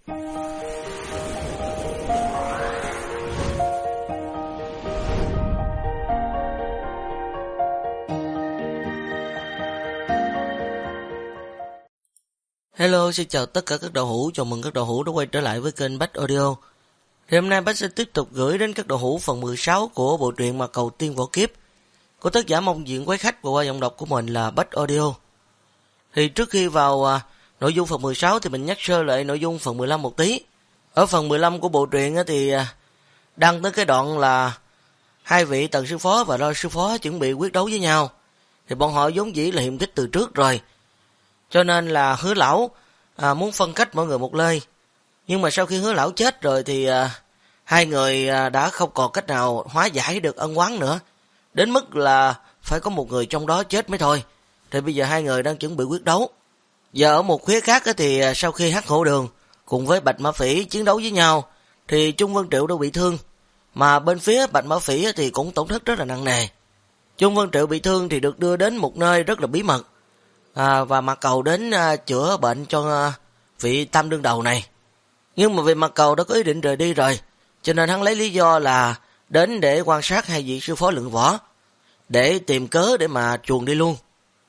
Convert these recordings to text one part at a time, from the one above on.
Hello, xin chào tất cả các đạo hữu, chào mừng các đạo hữu đã quay trở lại với kênh Bách Audio. Thì hôm nay Bách sẽ tiếp tục gửi đến các đạo hữu phần 16 của bộ truyện Mà Cầu Tiên Võ Kiếp của tác giả Mông Diện Quái Khách và qua giọng đọc của mình là Bách Audio. Thì trước khi vào nội dung phần 16 thì mình nhắc sơ lại nội dung phần 15 một tí. Ở phần 15 của bộ truyện thì đăng tới cái đoạn là hai vị Tần sư phó và Lôi sư phó chuẩn bị quyết đấu với nhau. Thì bọn họ vốn dĩ là hiềm khích từ trước rồi, cho nên là Hứa lão muốn phân cách mọi người một nơi. Nhưng mà sau khi Hứa lão chết rồi thì hai người đã không còn cách nào hóa giải được ân oán nữa, đến mức là phải có một người trong đó chết mới thôi. Thì bây giờ hai người đang chuẩn bị quyết đấu. Giờ ở một khía khác thì sau khi Hắc Hổ Đường cùng với Bạch Mã Phỉ chiến đấu với nhau thì Trung Vân Triệu đã bị thương, mà bên phía Bạch Mã Phỉ thì cũng tổn thất rất là nặng nề. Trung Vân Triệu bị thương thì được đưa đến một nơi rất là bí mật, và Mạc Cầu đến chữa bệnh cho vị tam đương đầu này. Nhưng mà vì Mạc Cầu đã có ý định rời đi rồi, cho nên hắn lấy lý do là đến để quan sát hai vị sư phó Lượng Võ, để tìm cớ để mà chuồn đi luôn.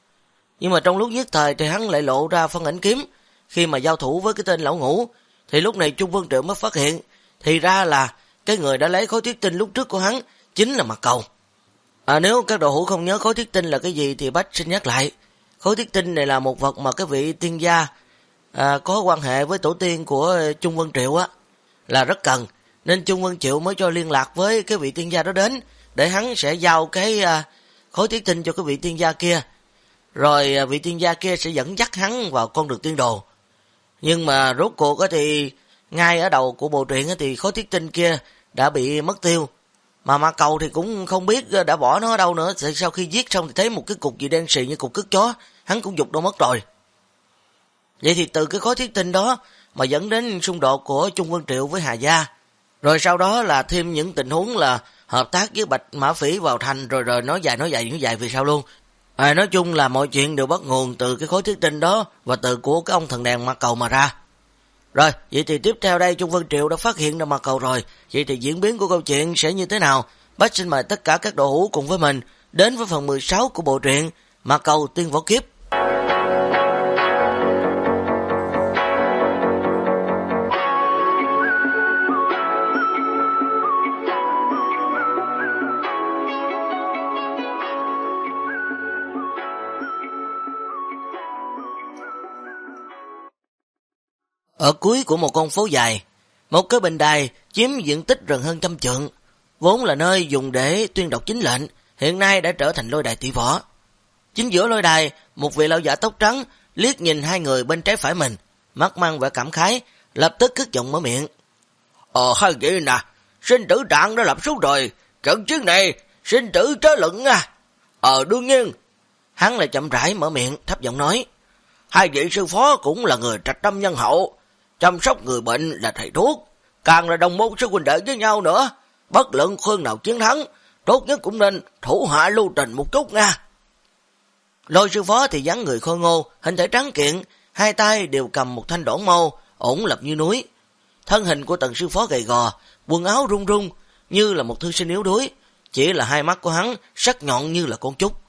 Nhưng mà trong lúc nhất thời thì hắn lại lộ ra phân ảnh kiếm. Khi mà giao thủ với cái tên lão ngũ thì lúc này Trung Vân Triệu mới phát hiện, thì ra là cái người đã lấy khối thuyết tinh lúc trước của hắn chính là Mạc Cầu. Nếu các đạo hữu không nhớ khối thuyết tinh là cái gì thì Bách xin nhắc lại. Khối thuyết tinh này là một vật mà cái vị tiên gia có quan hệ với tổ tiên của Trung Vân Triệu là rất cần, nên Trung Vân Triệu mới cho liên lạc với cái vị tiên gia đó đến, để hắn sẽ giao cái khối thuyết tinh cho cái vị tiên gia kia, rồi vị tiên gia kia sẽ dẫn dắt hắn vào con đường tiên đồ. Nhưng mà rốt cuộc thì ngay ở đầu của bộ truyện thì khối thuyết tinh kia đã bị mất tiêu, mà Mạc Cầu thì cũng không biết đã bỏ nó ở đâu nữa. Sau khi giết xong thì thấy một cái cục gì đen xì như cục cứt chó, hắn cũng giục đâu mất rồi. Vậy thì từ cái khối thuyết tinh đó mà dẫn đến xung đột của Trung Vân Triệu với Hà Gia, rồi sau đó là thêm những tình huống là hợp tác với Bạch Mã Phỉ vào thành, rồi nói dài vì sao luôn. Nói chung là mọi chuyện đều bắt nguồn từ cái khối thuyết tinh đó và từ của cái ông thần đèn Mạc Cầu mà ra. Rồi, vậy thì tiếp theo đây Trung Vân Triệu đã phát hiện ra Mạc Cầu rồi. Vậy thì diễn biến của câu chuyện sẽ như thế nào? Bách xin mời tất cả các đạo hữu cùng với mình đến với phần 16 của bộ truyện Mà Cầu Tiên Võ Kiếp. Ở cuối của một con phố dài, một cái bình đài chiếm diện tích gần hơn 100 trượng, vốn là nơi dùng để tuyên đọc chính lệnh, hiện nay đã trở thành lôi đài tỷ võ. Chính giữa lôi đài, một vị lão giả tóc trắng liếc nhìn hai người bên trái phải mình, mắt mang vẻ cảm khái, lập tức cất giọng mở miệng. Hai vị nè, sinh tử trạng đã lập xuống rồi, trận chiến này sinh tử chớ luận đương nhiên. Hắn lại chậm rãi mở miệng, thấp giọng nói. Hai vị sư phó cũng là người trạch tâm nhân hậu, chăm sóc người bệnh là thầy thuốc, càng là đồng môn sư huynh đệ với nhau nữa. Bất luận khuyên nào chiến thắng, tốt nhất cũng nên thủ hạ lưu tình một chút nha. Lôi sư phó thì dáng người khôi ngô, hình thể trắng kiện, hai tay đều cầm một thanh đổn mâu, ổn lập như núi. Thân hình của Tần sư phó gầy gò, quần áo rung rung như là một thư sinh yếu đuối, chỉ là hai mắt của hắn sắc nhọn như là con trúc.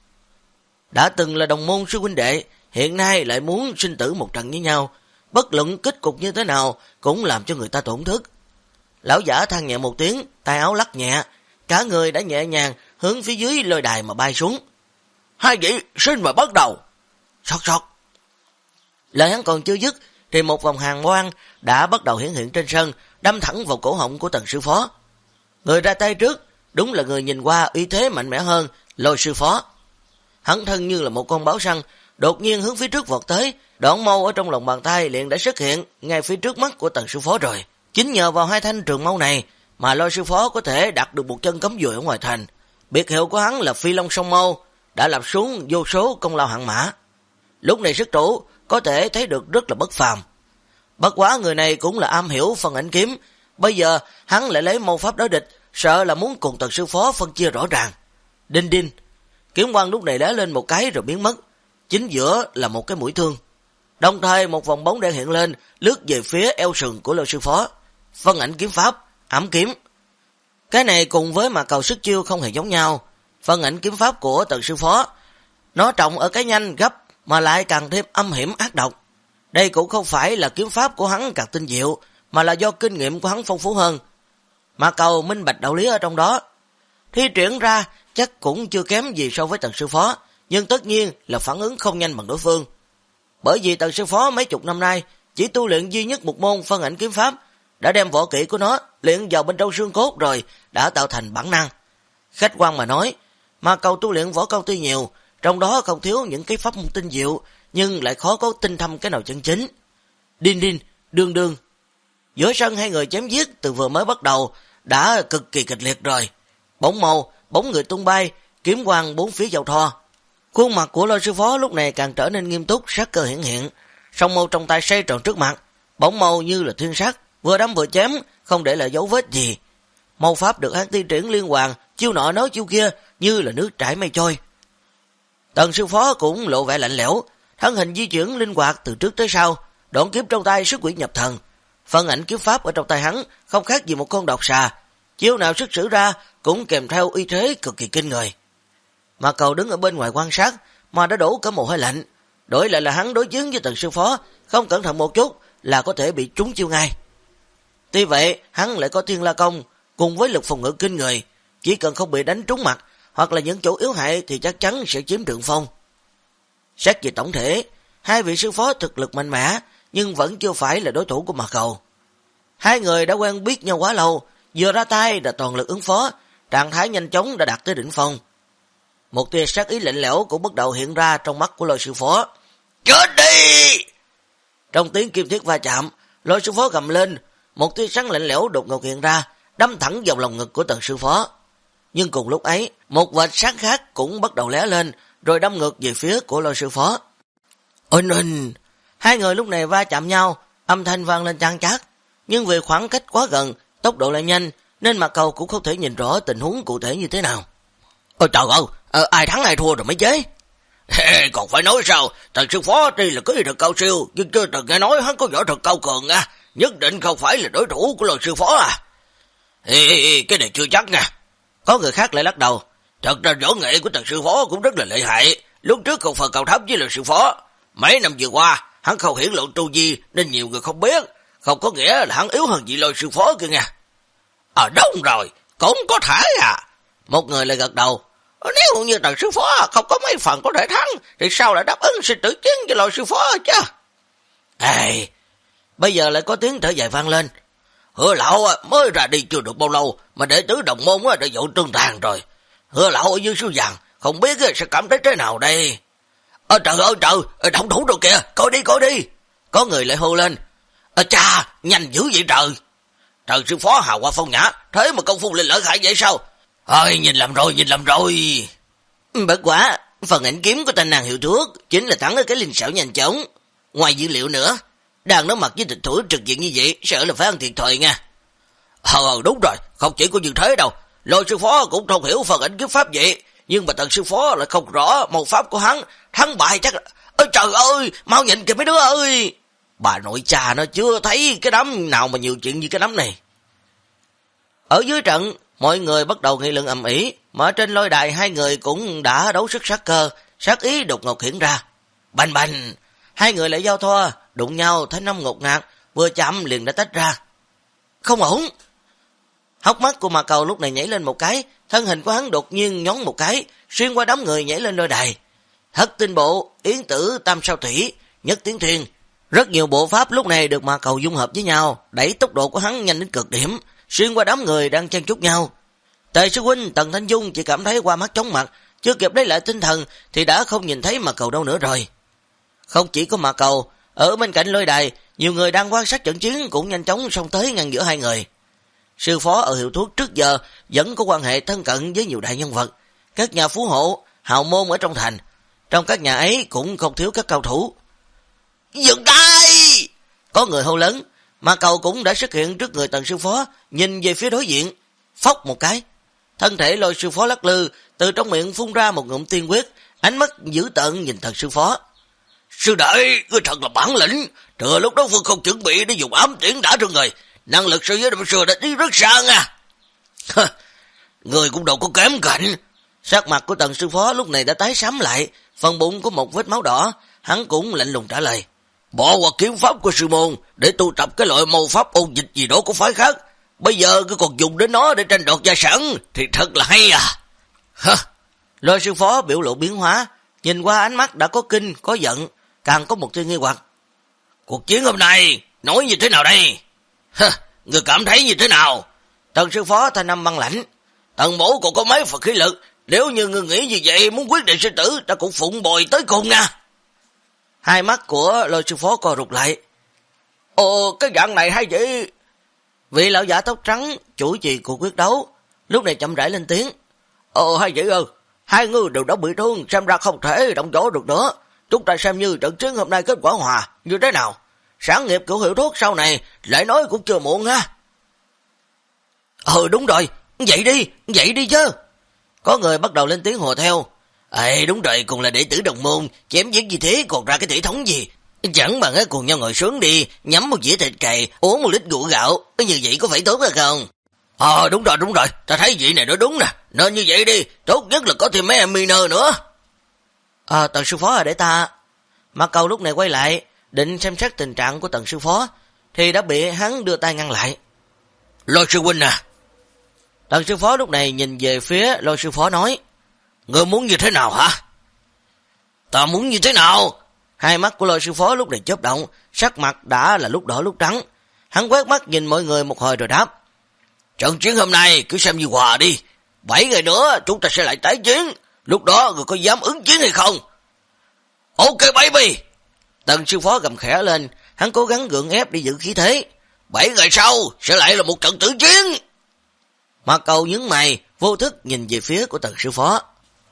Đã từng là đồng môn sư huynh đệ, hiện nay lại muốn sinh tử một trận với nhau, bất luận kết cục như thế nào cũng làm cho người ta tổn thức. Lão giả than nhẹ một tiếng, tay áo lắc nhẹ, cả người đã nhẹ nhàng hướng phía dưới lôi đài mà bay xuống. Hai vị xin mà bắt đầu. Sọt sọt. Lời hắn còn chưa dứt thì một vòng hàn quang đã bắt đầu hiển hiện trên sân, đâm thẳng vào cổ họng của Tần sư phó. Người ra tay trước đúng là người nhìn qua uy thế mạnh mẽ hơn, Lôi sư phó. Hắn thân như là một con báo săn, đột nhiên hướng phía trước vọt tới, đoạn mâu ở trong lòng bàn tay liền đã xuất hiện ngay phía trước mắt của Tần sư phó rồi. Chính nhờ vào hai thanh trường mâu này mà Lôi sư phó có thể đặt được một chân cấm dùi ở ngoài thành. Biệt hiệu của hắn là Phi Long Song Mâu, đã lập xuống vô số công lao hạng mã. Lúc này sức chủ có thể thấy được rất là bất phàm. Bất quá người này cũng là am hiểu phân ảnh kiếm, bây giờ hắn lại lấy mâu pháp đối địch, sợ là muốn cùng Tần sư phó phân chia rõ ràng. Đinh đinh, kiếm quang lúc này lóe lên một cái rồi biến mất, chính giữa là một cái mũi thương. Đồng thời một vòng bóng đen hiện lên, lướt về phía eo sườn của Lôi sư phó. Phân ảnh kiếm pháp, ảm kiếm. Cái này cùng với mà cầu sức chiêu không hề giống nhau. Phân ảnh kiếm pháp của Tần sư phó, nó trọng ở cái nhanh gấp mà lại càng thêm âm hiểm ác độc. Đây cũng không phải là kiếm pháp của hắn càng tinh diệu, mà là do kinh nghiệm của hắn phong phú hơn. Mà cầu minh bạch đạo lý ở trong đó. Thi triển ra chắc cũng chưa kém gì so với Tần sư phó, nhưng tất nhiên là phản ứng không nhanh bằng đối phương. Bởi vì Tần sư phó mấy chục năm nay chỉ tu luyện duy nhất một môn phân ảnh kiếm pháp, đã đem võ kỹ của nó luyện vào bên trong xương cốt rồi, đã tạo thành bản năng. Khách quan mà nói, mà cầu tu luyện võ công tuy nhiều, trong đó không thiếu những cái pháp môn tinh diệu, nhưng lại khó có tinh thâm cái nào chân chính. Đinh đinh, đương đương. Giữa sân hai người chém giết từ vừa mới bắt đầu đã cực kỳ kịch liệt rồi. Bóng màu, bóng người tung bay, kiếm quang bốn phía giao thoa. Khuôn mặt của Lôi sư phó lúc này càng trở nên nghiêm túc, sát cơ hiển hiện. Song mâu trong tay xoay tròn trước mặt, bóng màu như là thiên sát, vừa đâm vừa chém, không để lại dấu vết gì. Mâu pháp được hắn thi triển liên hoàn, chiêu nọ nói chiêu kia như là nước chảy mây trôi. Tần sư phó cũng lộ vẻ lạnh lẽo, thân hình di chuyển linh hoạt từ trước tới sau, đoạn kiếm trong tay xuất quỷ nhập thần. Phân ảnh kiếm pháp ở trong tay hắn không khác gì một con độc xà, chiêu nào xuất sử ra cũng kèm theo uy thế cực kỳ kinh người. Mà cầu đứng ở bên ngoài quan sát mà đã đổ cả mồ hôi lạnh, đổi lại là hắn đối chiến với Tần sư phó, không cẩn thận một chút là có thể bị trúng chiêu ngay. Tuy vậy, hắn lại có Thiên La Công cùng với lực phòng ngự kinh người, chỉ cần không bị đánh trúng mặt hoặc là những chỗ yếu hại thì chắc chắn sẽ chiếm thượng phong. Xét về tổng thể, hai vị sư phó thực lực mạnh mẽ, nhưng vẫn chưa phải là đối thủ của Mạc Cầu. Hai người đã quen biết nhau quá lâu, vừa ra tay đã toàn lực ứng phó, trạng thái nhanh chóng đã đạt tới đỉnh phong. Một tia sát ý lạnh lẽo cũng bắt đầu hiện ra trong mắt của Lôi sư phó. Chết đi! Trong tiếng kim thiết va chạm, Lôi sư phó gầm lên, một tia sáng lạnh lẽo đột ngột hiện ra, đâm thẳng vào lòng ngực của Tần sư phó. Nhưng cùng lúc ấy, một vệt sáng khác cũng bắt đầu lóe lên, rồi đâm ngược về phía của Lôi sư phó. Ôi! Hai người lúc này va chạm nhau, âm thanh vang lên chan chát, nhưng vì khoảng cách quá gần, tốc độ lại nhanh, nên Mạc Cầu cũng không thể nhìn rõ tình huống cụ thể như thế nào. Ôi trời ơi, ai thắng ai thua rồi mấy chế? Còn phải nói sao, Tần sư phó tuy là có ý thực cao siêu, nhưng chưa từng nghe nói hắn có võ thuật cao cường à, nhất định không phải là đối thủ của Lôi sư phó à. Cái này chưa chắc nha. Có người khác lại lắc đầu. Thật ra võ nghệ của Tần sư phó cũng rất là lợi hại, lúc trước còn phần cao thấp với Lôi sư phó. Mấy năm vừa qua, hắn không hiển lộ tu vi nên nhiều người không biết, không có nghĩa là hắn yếu hơn vị Lôi sư phó kia nha. Đúng rồi, cũng có thể à. Một người lại gật đầu. Nếu như Tần sư phó không có mấy phần có thể thắng, thì sao lại đáp ứng sự tử chiến với Lôi sư phó chứ? Bây giờ lại có tiếng thở dài vang lên. Hứa lão mới ra đi chưa được bao lâu mà đệ tử đồng môn đã dội tương tàn rồi. Hứa lão ở dưới suối vàng, không biết sẽ cảm thấy thế nào đây. Trời ơi trời, động thủ rồi kìa, coi đi. Có người lại hô lên. Chà, nhanh dữ vậy trời. Tần sư phó hào hoa phong nhã, thế mà công phu lên lợi hại vậy sao? Nhìn lầm rồi. Bất quả, phần ảnh kiếm của tên nàng hiệu thuốc chính là thắng ở cái linh xảo nhanh chóng. Ngoài dữ liệu nữa, đang đối mặt với địch thủ trực diện như vậy, sợ là phải ăn thiệt thòi nha. Đúng rồi, không chỉ có như thế đâu. Lôi sư phó cũng không hiểu phần ảnh kiếm pháp vậy, nhưng mà Tần sư phó lại không rõ màu pháp của hắn, thắng bại chắc là... Trời ơi, mau nhìn kìa mấy đứa ơi. Bà nội cha nó chưa thấy cái đám nào mà nhiều chuyện như cái đám này. Ở dưới trận, mọi người bắt đầu nghị luận ầm ĩ, mà trên lôi đài hai người cũng đã đấu sức sát cơ, sát ý đột ngột hiện ra. Bành bành, hai người lại giao thoa, đụng nhau thanh âm ngột ngạt, vừa chạm liền đã tách ra. Không ổn. Hốc mắt của Mạc Cầu lúc này nhảy lên một cái, thân hình của hắn đột nhiên nhón một cái, xuyên qua đám người nhảy lên lôi đài. Thất tinh bộ, yến tử, tam sao thủy, nhất tiến thuyền. Rất nhiều bộ pháp lúc này được Mạc Cầu dung hợp với nhau, đẩy tốc độ của hắn nhanh đến cực điểm, xuyên qua đám người đang chen chúc nhau. Tề sư huynh Tần Thanh Dung chỉ cảm thấy qua mắt chóng mặt, chưa kịp lấy lại tinh thần thì đã không nhìn thấy Mạc Cầu đâu nữa rồi. Không chỉ có Mạc Cầu, ở bên cạnh lôi đài, nhiều người đang quan sát trận chiến cũng nhanh chóng xông tới ngăn giữa hai người. Sư phó ở hiệu thuốc trước giờ vẫn có quan hệ thân cận với nhiều đại nhân vật, các nhà phú hộ, hào môn ở trong thành. Trong các nhà ấy cũng không thiếu các cao thủ. Dừng tay! Có người hô lớn, Mạc Cầu cũng đã xuất hiện trước người Tần sư phó, nhìn về phía đối diện, phốc một cái. Thân thể Lôi sư phó lắc lư, từ trong miệng phun ra một ngụm tiên quyết, ánh mắt dữ tợn nhìn Tần sư phó. Sư đệ, ngươi thật là bản lĩnh, thừa lúc đó Phương không chuẩn bị để dùng ám tiễn đã trong người, năng lực so với năm xưa đã đi rất xa nha. Người cũng đâu có kém cạnh. Sắc mặt của Tần sư phó lúc này đã tái xám lại, phần bụng có một vết máu đỏ, hắn cũng lạnh lùng trả lời. Bỏ qua kiếm pháp của sư môn để tu tập cái loại mâu pháp ôn dịch gì đó của phái khác. Bây giờ cứ còn dùng đến nó để tranh đoạt gia sản thì thật là hay à. Lôi sư phó biểu lộ biến hóa, nhìn qua ánh mắt đã có kinh, có giận, càng có một tia nghi hoặc. Cuộc chiến hôm nay nói như thế nào đây? Người cảm thấy như thế nào? Tần sư phó thanh âm băng lãnh. Tần mổ còn có mấy phần khí lực, nếu như người nghĩ như vậy muốn quyết định sinh tử, ta cũng phụng bồi tới cùng nha. Hai mắt của Lôi sư phó co rụt lại. Ồ, cái dạng này hay vậy? Vị lão giả tóc trắng chủ trì cuộc quyết đấu lúc này chậm rãi lên tiếng. Hay vậy hai người đều đã bị thương, xem ra không thể động chỗ được nữa. Chúng ta xem như trận chiến hôm nay kết quả hòa như thế nào. Sản nghiệp của hiệu thuốc sau này lại nói cũng chưa muộn ha. Đúng rồi, vậy đi chứ. Có người bắt đầu lên tiếng hùa theo. Đúng rồi, cùng là đệ tử đồng môn, chém giết như thế còn ra cái thể thống gì. Chẳng bằng cùng nhau ngồi xuống đi, nhắm một dĩa thịt cày, uống một lít rượu gạo, như vậy có phải tốt hay không? Đúng rồi, ta thấy vị này nói đúng nè, nên như vậy đi, tốt nhất là có thêm mấy em miner nữa. Tần sư phó để ta. Mạc Cầu lúc này quay lại, định xem xét tình trạng của Tần sư phó, thì đã bị hắn đưa tay ngăn lại. Lôi sư huynh à. Tần sư phó lúc này nhìn về phía Lôi sư phó nói. Ngươi muốn như thế nào hả? Ta muốn như thế nào? Hai mắt của Lôi sư phó lúc này chớp động, sắc mặt đã là lúc đỏ lúc trắng. Hắn quét mắt nhìn mọi người một hồi rồi đáp. Trận chiến hôm nay cứ xem như hòa đi. 7 ngày nữa chúng ta sẽ lại tái chiến. Lúc đó người có dám ứng chiến hay không? Ok baby. Tần sư phó gầm khẽ lên, hắn cố gắng gượng ép để giữ khí thế. 7 ngày sau sẽ lại là một trận tử chiến. Mạc Cầu nhướng mày, vô thức nhìn về phía của Tần sư phó.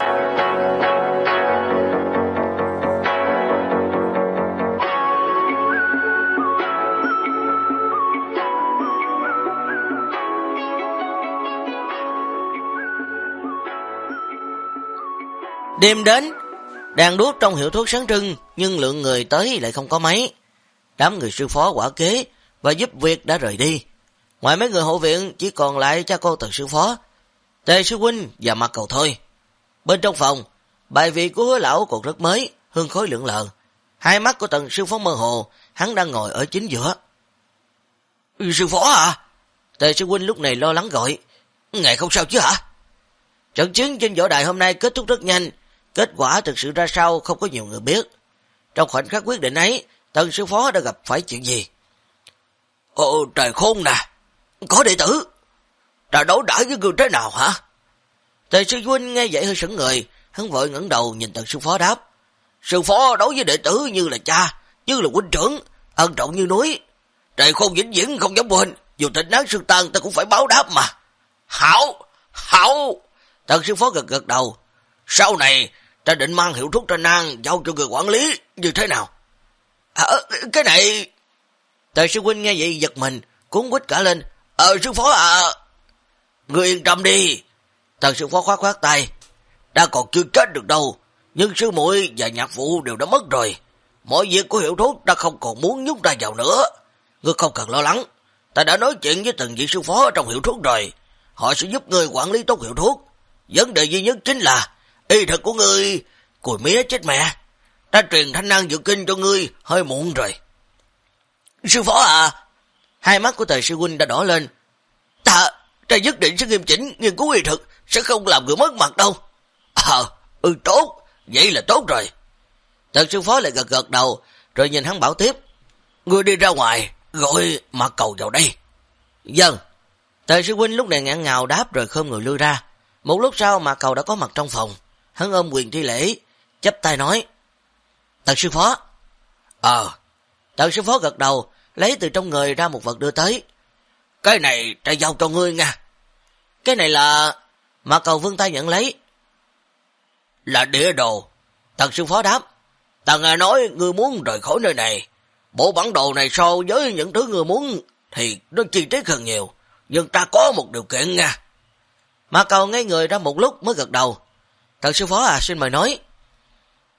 Đêm đến, đèn đuốc trong hiệu thuốc sáng trưng, nhưng lượng người tới lại không có mấy. Đám người sư phó quả kế và giúp việc đã rời đi. Ngoài mấy người hộ viện chỉ còn lại cha con Tần sư phó, Tề sư huynh và Mạc Cầu thôi. Bên trong phòng, bài vị của Hứa lão còn rất mới, hương khói lượn lờ. Hai mắt của Tần sư phó mơ hồ, hắn đang ngồi ở chính giữa. Sư phó à? Tề sư huynh lúc này lo lắng gọi. Ngài không sao chứ hả? Trận chiến trên võ đài hôm nay kết thúc rất nhanh, kết quả thực sự ra sao không có nhiều người biết. Trong khoảnh khắc quyết định ấy, Tần sư phó đã gặp phải chuyện gì? Trời khôn nè, có đệ tử. Ta đấu đãi với người thế nào hả? Tề sư huynh nghe vậy hơi sững người, hắn vội ngẩng đầu nhìn Tần sư phó đáp. Sư phó đối với đệ tử như là cha, như là huynh trưởng, ân trọng như núi. Trời khôn vĩnh viễn không dám quên, dù thịt nát xương tan ta cũng phải báo đáp mà. Hảo. Tần sư phó gật gật đầu. Sau này ta định mang hiệu thuốc Tra Nan giao cho người quản lý như thế nào? Cái này... Tề sư huynh nghe vậy giật mình, cuốn quýt cả lên. Sư phó à, ngươi yên tâm đi. Tần sư phó khoát tay. Ta còn chưa chết được đâu, nhưng sư muội và nhạc phụ đều đã mất rồi. Mọi việc của hiệu thuốc ta không còn muốn nhúng ra vào nữa. Ngươi không cần lo lắng, ta đã nói chuyện với từng vị sư phó trong hiệu thuốc rồi. Họ sẽ giúp ngươi quản lý tốt hiệu thuốc. Vấn đề duy nhất chính là y thuật của ngươi cùi mía chết mẹ. Ta truyền thanh năng dự kinh cho ngươi hơi muộn rồi. Sư phó à. Hai mắt của Tề sư huynh đã đỏ lên. Ta nhất định sẽ nghiêm chỉnh nghiên cứu y thuật, sẽ không làm người mất mặt đâu. Tốt, vậy là tốt rồi. Tần sư phó lại gật gật đầu, rồi nhìn hắn bảo tiếp. Ngươi đi ra ngoài, gọi Mạc Cầu vào đây. Vâng. Tề sư huynh lúc này ngạn ngào đáp rồi khom người lui ra. Một lúc sau Mạc Cầu đã có mặt trong phòng. Hắn ôm quyền thi lễ, chắp tay nói. Tần sư phó. Tần sư phó gật đầu, lấy từ trong người ra một vật đưa tới. Cái này ta giao cho ngươi nha. Cái này là... Mạc Cầu vươn tay nhận lấy. Là địa đồ. Tần sư phó đáp. Ta nghe nói ngươi muốn rời khỏi nơi này. Bộ bản đồ này so với những thứ ngươi muốn thì nó chi tiết hơn nhiều. Nhưng ta có một điều kiện nha. Mạc Cầu ngây người ra một lúc mới gật đầu. Tần sư phó à, xin mời nói.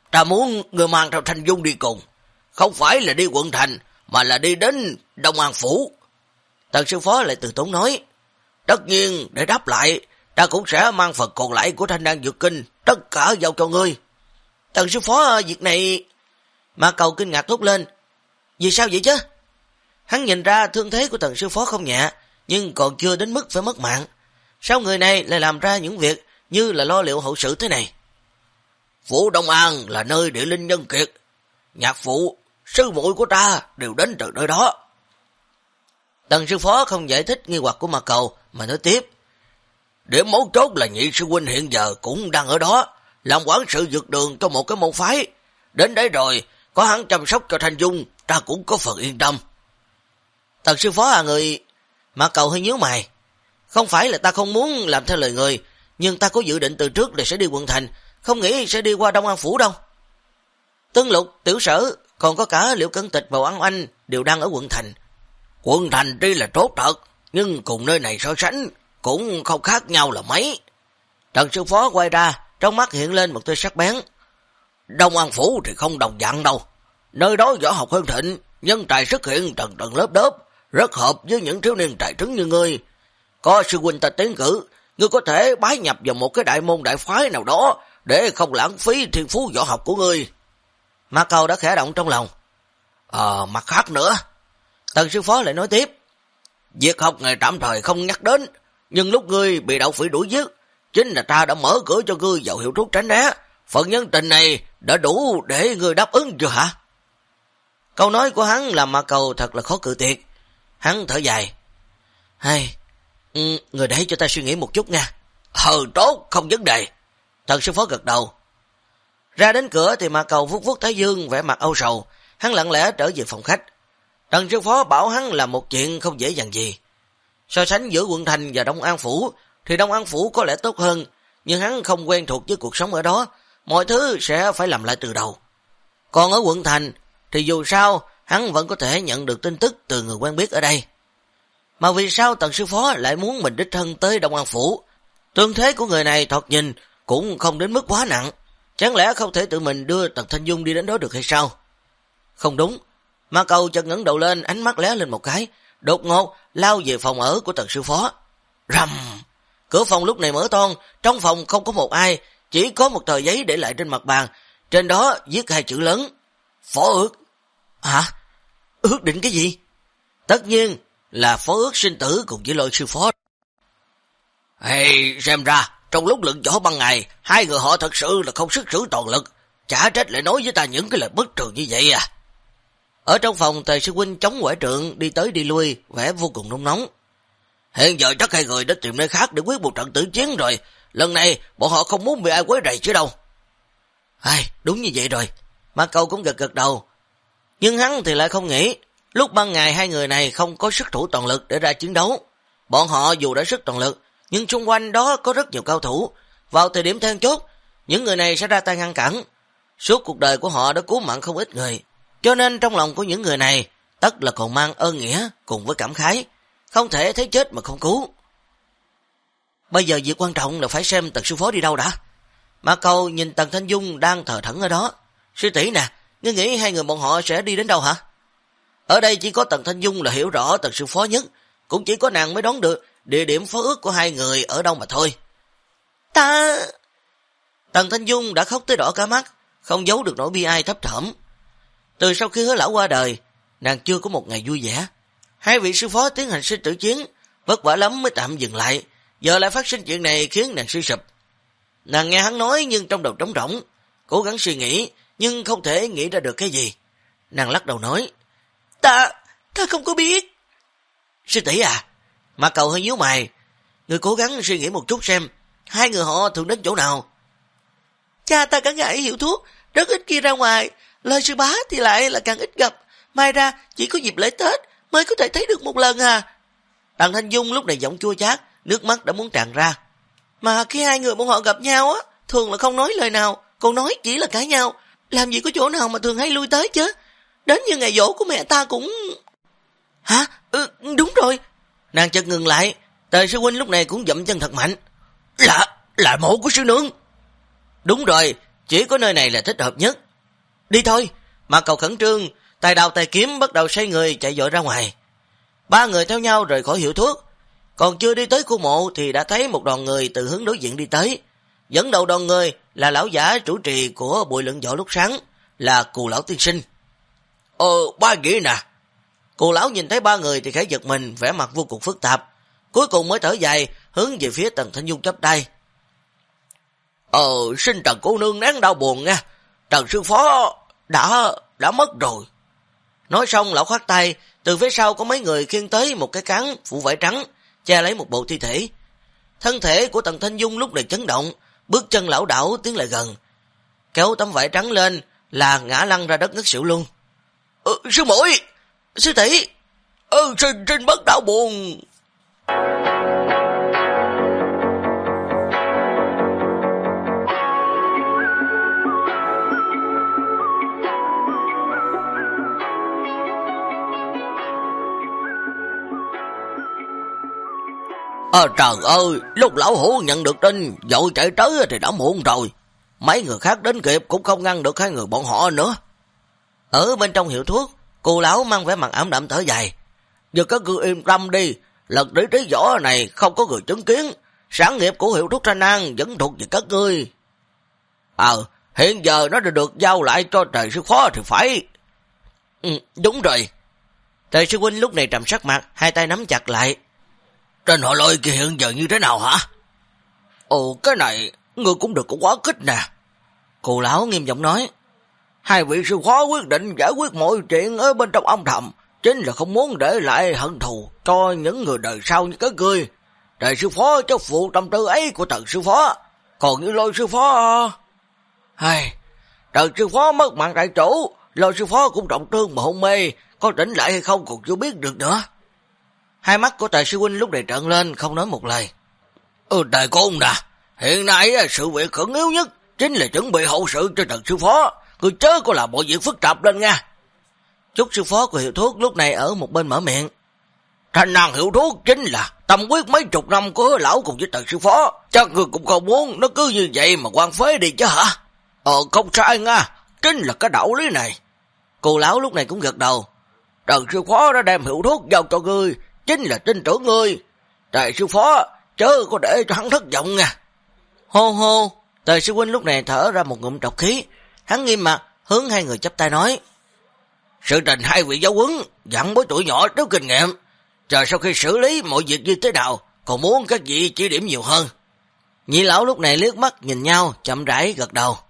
Ta muốn người mang theo Thanh Dung đi cùng, không phải là đi quận thành, mà là đi đến Đông An Phủ. Tần sư phó lại từ tốn nói. Tất nhiên, để đáp lại, ta cũng sẽ mang phần còn lại của Thanh Đan Dược Kinh, tất cả giao cho ngươi. Tần sư phó, việc này... Ma Cầu kinh ngạc thốt lên. Vì sao vậy chứ? Hắn nhìn ra thương thế của tần sư phó không nhẹ, nhưng còn chưa đến mức phải mất mạng. Sao người này lại làm ra những việc như là lo liệu hậu sự thế này? Phủ Đông An là nơi địa linh nhân kiệt. Nhạc phụ, sư muội của ta đều đến từ nơi đó. Tần sư phó không giải thích nghi hoặc của Ma Cầu mà nói tiếp. Điểm mấu chốt là nhị sư huynh hiện giờ cũng đang ở đó, làm quản sự dược đường cho một cái môn phái. Đến đấy rồi, có hắn chăm sóc cho Thanh Dung, ta cũng có phần yên tâm. Tần sư phó à người... Ma Cầu hơi nhíu mày. Không phải là ta không muốn làm theo lời người, nhưng ta có dự định từ trước là sẽ đi quận thành, không nghĩ sẽ đi qua Đông An Phủ đâu. Tân Lục, Tiểu Sở, còn có cả Liễu Cẩn Tịch và Oan Oanh đều đang ở quận thành. Quận thành tuy là tốt thật, nhưng cùng nơi này so sánh cũng không khác nhau là mấy. Tần sư phó quay ra, trong mắt hiện lên một tia sắc bén. Đông An Phủ thì không đồng dạng đâu. Nơi đó võ học hơn thịnh, nhân tài xuất hiện tầng tầng lớp lớp, rất hợp với những thiếu niên tài trứng như ngươi. Có sư huynh ta tiến cử, ngươi có thể bái nhập vào một cái đại môn đại phái nào đó, để không lãng phí thiên phú võ học của ngươi. Ma Cầu đã khẽ động trong lòng. Mặt khác nữa. Tần sư phó lại nói tiếp. Việc học ngày tạm thời không nhắc đến, nhưng lúc ngươi bị đạo phỉ đuổi giết, chính là ta đã mở cửa cho ngươi vào hiệu thuốc tránh né. Phần nhân tình này đã đủ để ngươi đáp ứng chưa hả? Câu nói của hắn làm Ma Cầu thật là khó cự tuyệt. Hắn thở dài. Người để cho ta suy nghĩ một chút nha. Tốt, không vấn đề. Tần sư phó gật đầu. Ra đến cửa thì Ma Cầu vuốt vuốt thái dương vẻ mặt âu sầu. Hắn lặng lẽ trở về phòng khách. Tần sư phó bảo hắn làm một chuyện không dễ dàng gì. So sánh giữa quận thành và Đông An Phủ thì Đông An Phủ có lẽ tốt hơn, nhưng hắn không quen thuộc với cuộc sống ở đó, mọi thứ sẽ phải làm lại từ đầu. Còn ở quận thành thì dù sao hắn vẫn có thể nhận được tin tức từ người quen biết ở đây. Mà vì sao tần sư phó lại muốn mình đích thân tới Đông An Phủ? Tương thế của người này thoạt nhìn cũng không đến mức quá nặng, chẳng lẽ không thể tự mình đưa Tần Thanh Dung đi đến đó được hay sao? Không đúng. Ma Cầu chợt ngẩng đầu lên, ánh mắt lóe lên một cái, đột ngột lao về phòng ở của tần sư phó. Rầm! Cửa phòng lúc này mở toang, trong phòng không có một ai, chỉ có một tờ giấy để lại trên mặt bàn, trên đó viết hai chữ lớn: Phó ước. Hả? Ước định cái gì? Tất nhiên là phó ước sinh tử cùng với Lôi sư phó. Xem ra trong lúc luận võ ban ngày, hai người họ thật sự là không sức sử toàn lực, chả trách lại nói với ta những cái lời bất trường như vậy à. Ở trong phòng, Tề sư huynh chống quải trượng đi tới đi lui, vẻ vô cùng nôn nóng. Hiện giờ chắc hai người đã tìm nơi khác để quyết một trận tử chiến rồi, lần này bọn họ không muốn bị ai quấy rầy chứ đâu. Đúng như vậy rồi. Ma Cầu cũng gật gật đầu. Nhưng hắn thì lại không nghĩ, lúc ban ngày hai người này không có sức thủ toàn lực để ra chiến đấu. Bọn họ dù đã sức toàn lực, nhưng xung quanh đó có rất nhiều cao thủ. Vào thời điểm then chốt, những người này sẽ ra tay ngăn cản. Suốt cuộc đời của họ đã cứu mạng không ít người, cho nên trong lòng của những người này tất là còn mang ơn nghĩa cùng với cảm khái, không thể thấy chết mà không cứu. Bây giờ việc quan trọng là phải xem Tần sư phó đi đâu đã. Ma Cầu nhìn Tần Thanh Dung đang thờ thẫn ở đó. Sư tỷ nè, ngươi nghĩ hai người bọn họ sẽ đi đến đâu hả? Ở đây chỉ có Tần Thanh Dung là hiểu rõ Tần sư phó nhất, cũng chỉ có nàng mới đoán được địa điểm phó ước của hai người ở đâu mà thôi. Tần Thanh Dung đã khóc tới đỏ cả mắt, không giấu được nỗi bi ai thấp thỏm. Từ sau khi Hứa lão qua đời, nàng chưa có một ngày vui vẻ. Hai vị sư phó tiến hành sinh tử chiến, vất vả lắm mới tạm dừng lại, giờ lại phát sinh chuyện này khiến nàng suy sụp. Nàng nghe hắn nói nhưng trong đầu trống rỗng, cố gắng suy nghĩ nhưng không thể nghĩ ra được cái gì. Nàng lắc đầu nói: Ta không có biết. Sư tỷ à? Ma Cầu hơi nhíu mày. Người cố gắng suy nghĩ một chút xem, hai người họ thường đến chỗ nào? Cha ta cả ngày hiệu thuốc, rất ít khi ra ngoài. Lời sư bá thì lại là càng ít gặp, mai ra chỉ có dịp lễ Tết mới có thể thấy được một lần à. Tần Thanh Dung lúc này giọng chua chát, nước mắt đã muốn tràn ra. Mà khi hai người bọn họ gặp nhau á, thường là không nói lời nào, còn nói chỉ là cãi nhau. Làm gì có chỗ nào mà thường hay lui tới chứ. Đến như ngày giỗ của mẹ ta cũng... Hả? Đúng rồi. Nàng chợt ngừng lại. Tề sư huynh lúc này cũng dậm chân thật mạnh. Là mộ của sư nương. Đúng rồi, chỉ có nơi này là thích hợp nhất. Đi thôi, Mạc Cầu khẩn trương, tay đao tay kiếm bắt đầu xoay người chạy vội ra ngoài. Ba người theo nhau rời khỏi hiệu thuốc, còn chưa đi tới khu mộ thì đã thấy một đoàn người từ hướng đối diện đi tới. Dẫn đầu đoàn người là lão giả chủ trì của buổi luận võ lúc sáng, là Cù lão tiên sinh. Ba vị nè. Cù lão nhìn thấy ba người thì khẽ giật mình, vẻ mặt vô cùng phức tạp, cuối cùng mới thở dài, hướng về phía Tần Thanh Dung chắp tay. Xin Trần cô nương nén đau buồn nha. Trần sư phó đã mất rồi. Nói xong lão khoát tay, từ phía sau có mấy người khiêng tới một cái cán phủ vải trắng, che lấy một bộ thi thể. Thân thể của Tần Thanh Dung lúc này chấn động, bước chân lão đảo tiến lại gần, kéo tấm vải trắng lên là ngã lăn ra đất ngất xỉu luôn. Sư muội, sư tỷ, xin bất đau buồn. Trời ơi, lúc lão hủ nhận được tin vội chạy tới thì đã muộn rồi. Mấy người khác đến kịp cũng không ngăn được hai người bọn họ nữa. Ở bên trong hiệu thuốc, Cù lão mang vẻ mặt ảm đạm thở dài. Giờ các ngươi yên tâm đi, lần tỷ trí võ này không có người chứng kiến, sản nghiệp của hiệu thuốc Thanh An vẫn thuộc về các ngươi. Hiện giờ nó đã được giao lại cho Trời sư phó thì phải. Đúng rồi. Trời sư huynh lúc này trầm sắc mặt, hai tay nắm chặt lại. Trên họ lôi kia hiện giờ như thế nào hả? Cái này ngươi cũng được quá kích nè. Cù lão nghiêm giọng nói. Hai vị sư phó quyết định giải quyết mọi chuyện ở bên trong âm thầm, chính là không muốn để lại hận thù cho những người đời sau như các ngươi. Trời sư phó cho phụ tâm tư ấy của Trần sư phó, còn như Lôi sư phó Trần sư phó mất mạng tại chỗ, Lôi sư phó cũng trọng thương mà hôn mê, có tỉnh lại hay không còn chưa biết được nữa. Hai mắt của Tề sư huynh lúc này trợn lên, không nói một lời. Đại côn nè, hiện nay sự việc khẩn yếu nhất chính là chuẩn bị hậu sự cho Trần sư phó, cứ chớ có làm mọi việc phức tạp lên nha. Chúc sư phó của hiệu thuốc lúc này ở một bên mở miệng. Thanh An hiệu thuốc chính là tâm quyết mấy chục năm của lão cùng với Trần sư phó, chắc người cũng không muốn nó cứ như vậy mà quan phế đi chứ hả? Không sai nha, chính là cái đạo lý này. Cô lão lúc này cũng gật đầu. Trần sư phó đã đem hiệu thuốc giao cho ngươi, chính là tin tưởng ngươi. Trời sư phó, chớ có để cho hắn thất vọng nha. Hô hô, Tề sư huynh lúc này thở ra một ngụm trọc khí, hắn nghiêm mặt hướng hai người chắp tay nói. Sự tình hai vị giáo huấn dặn với tuổi nhỏ trước kinh nghiệm, chờ sau khi xử lý mọi việc như thế nào, còn muốn các vị chỉ điểm nhiều hơn. Nhị lão lúc này liếc mắt nhìn nhau, chậm rãi gật đầu.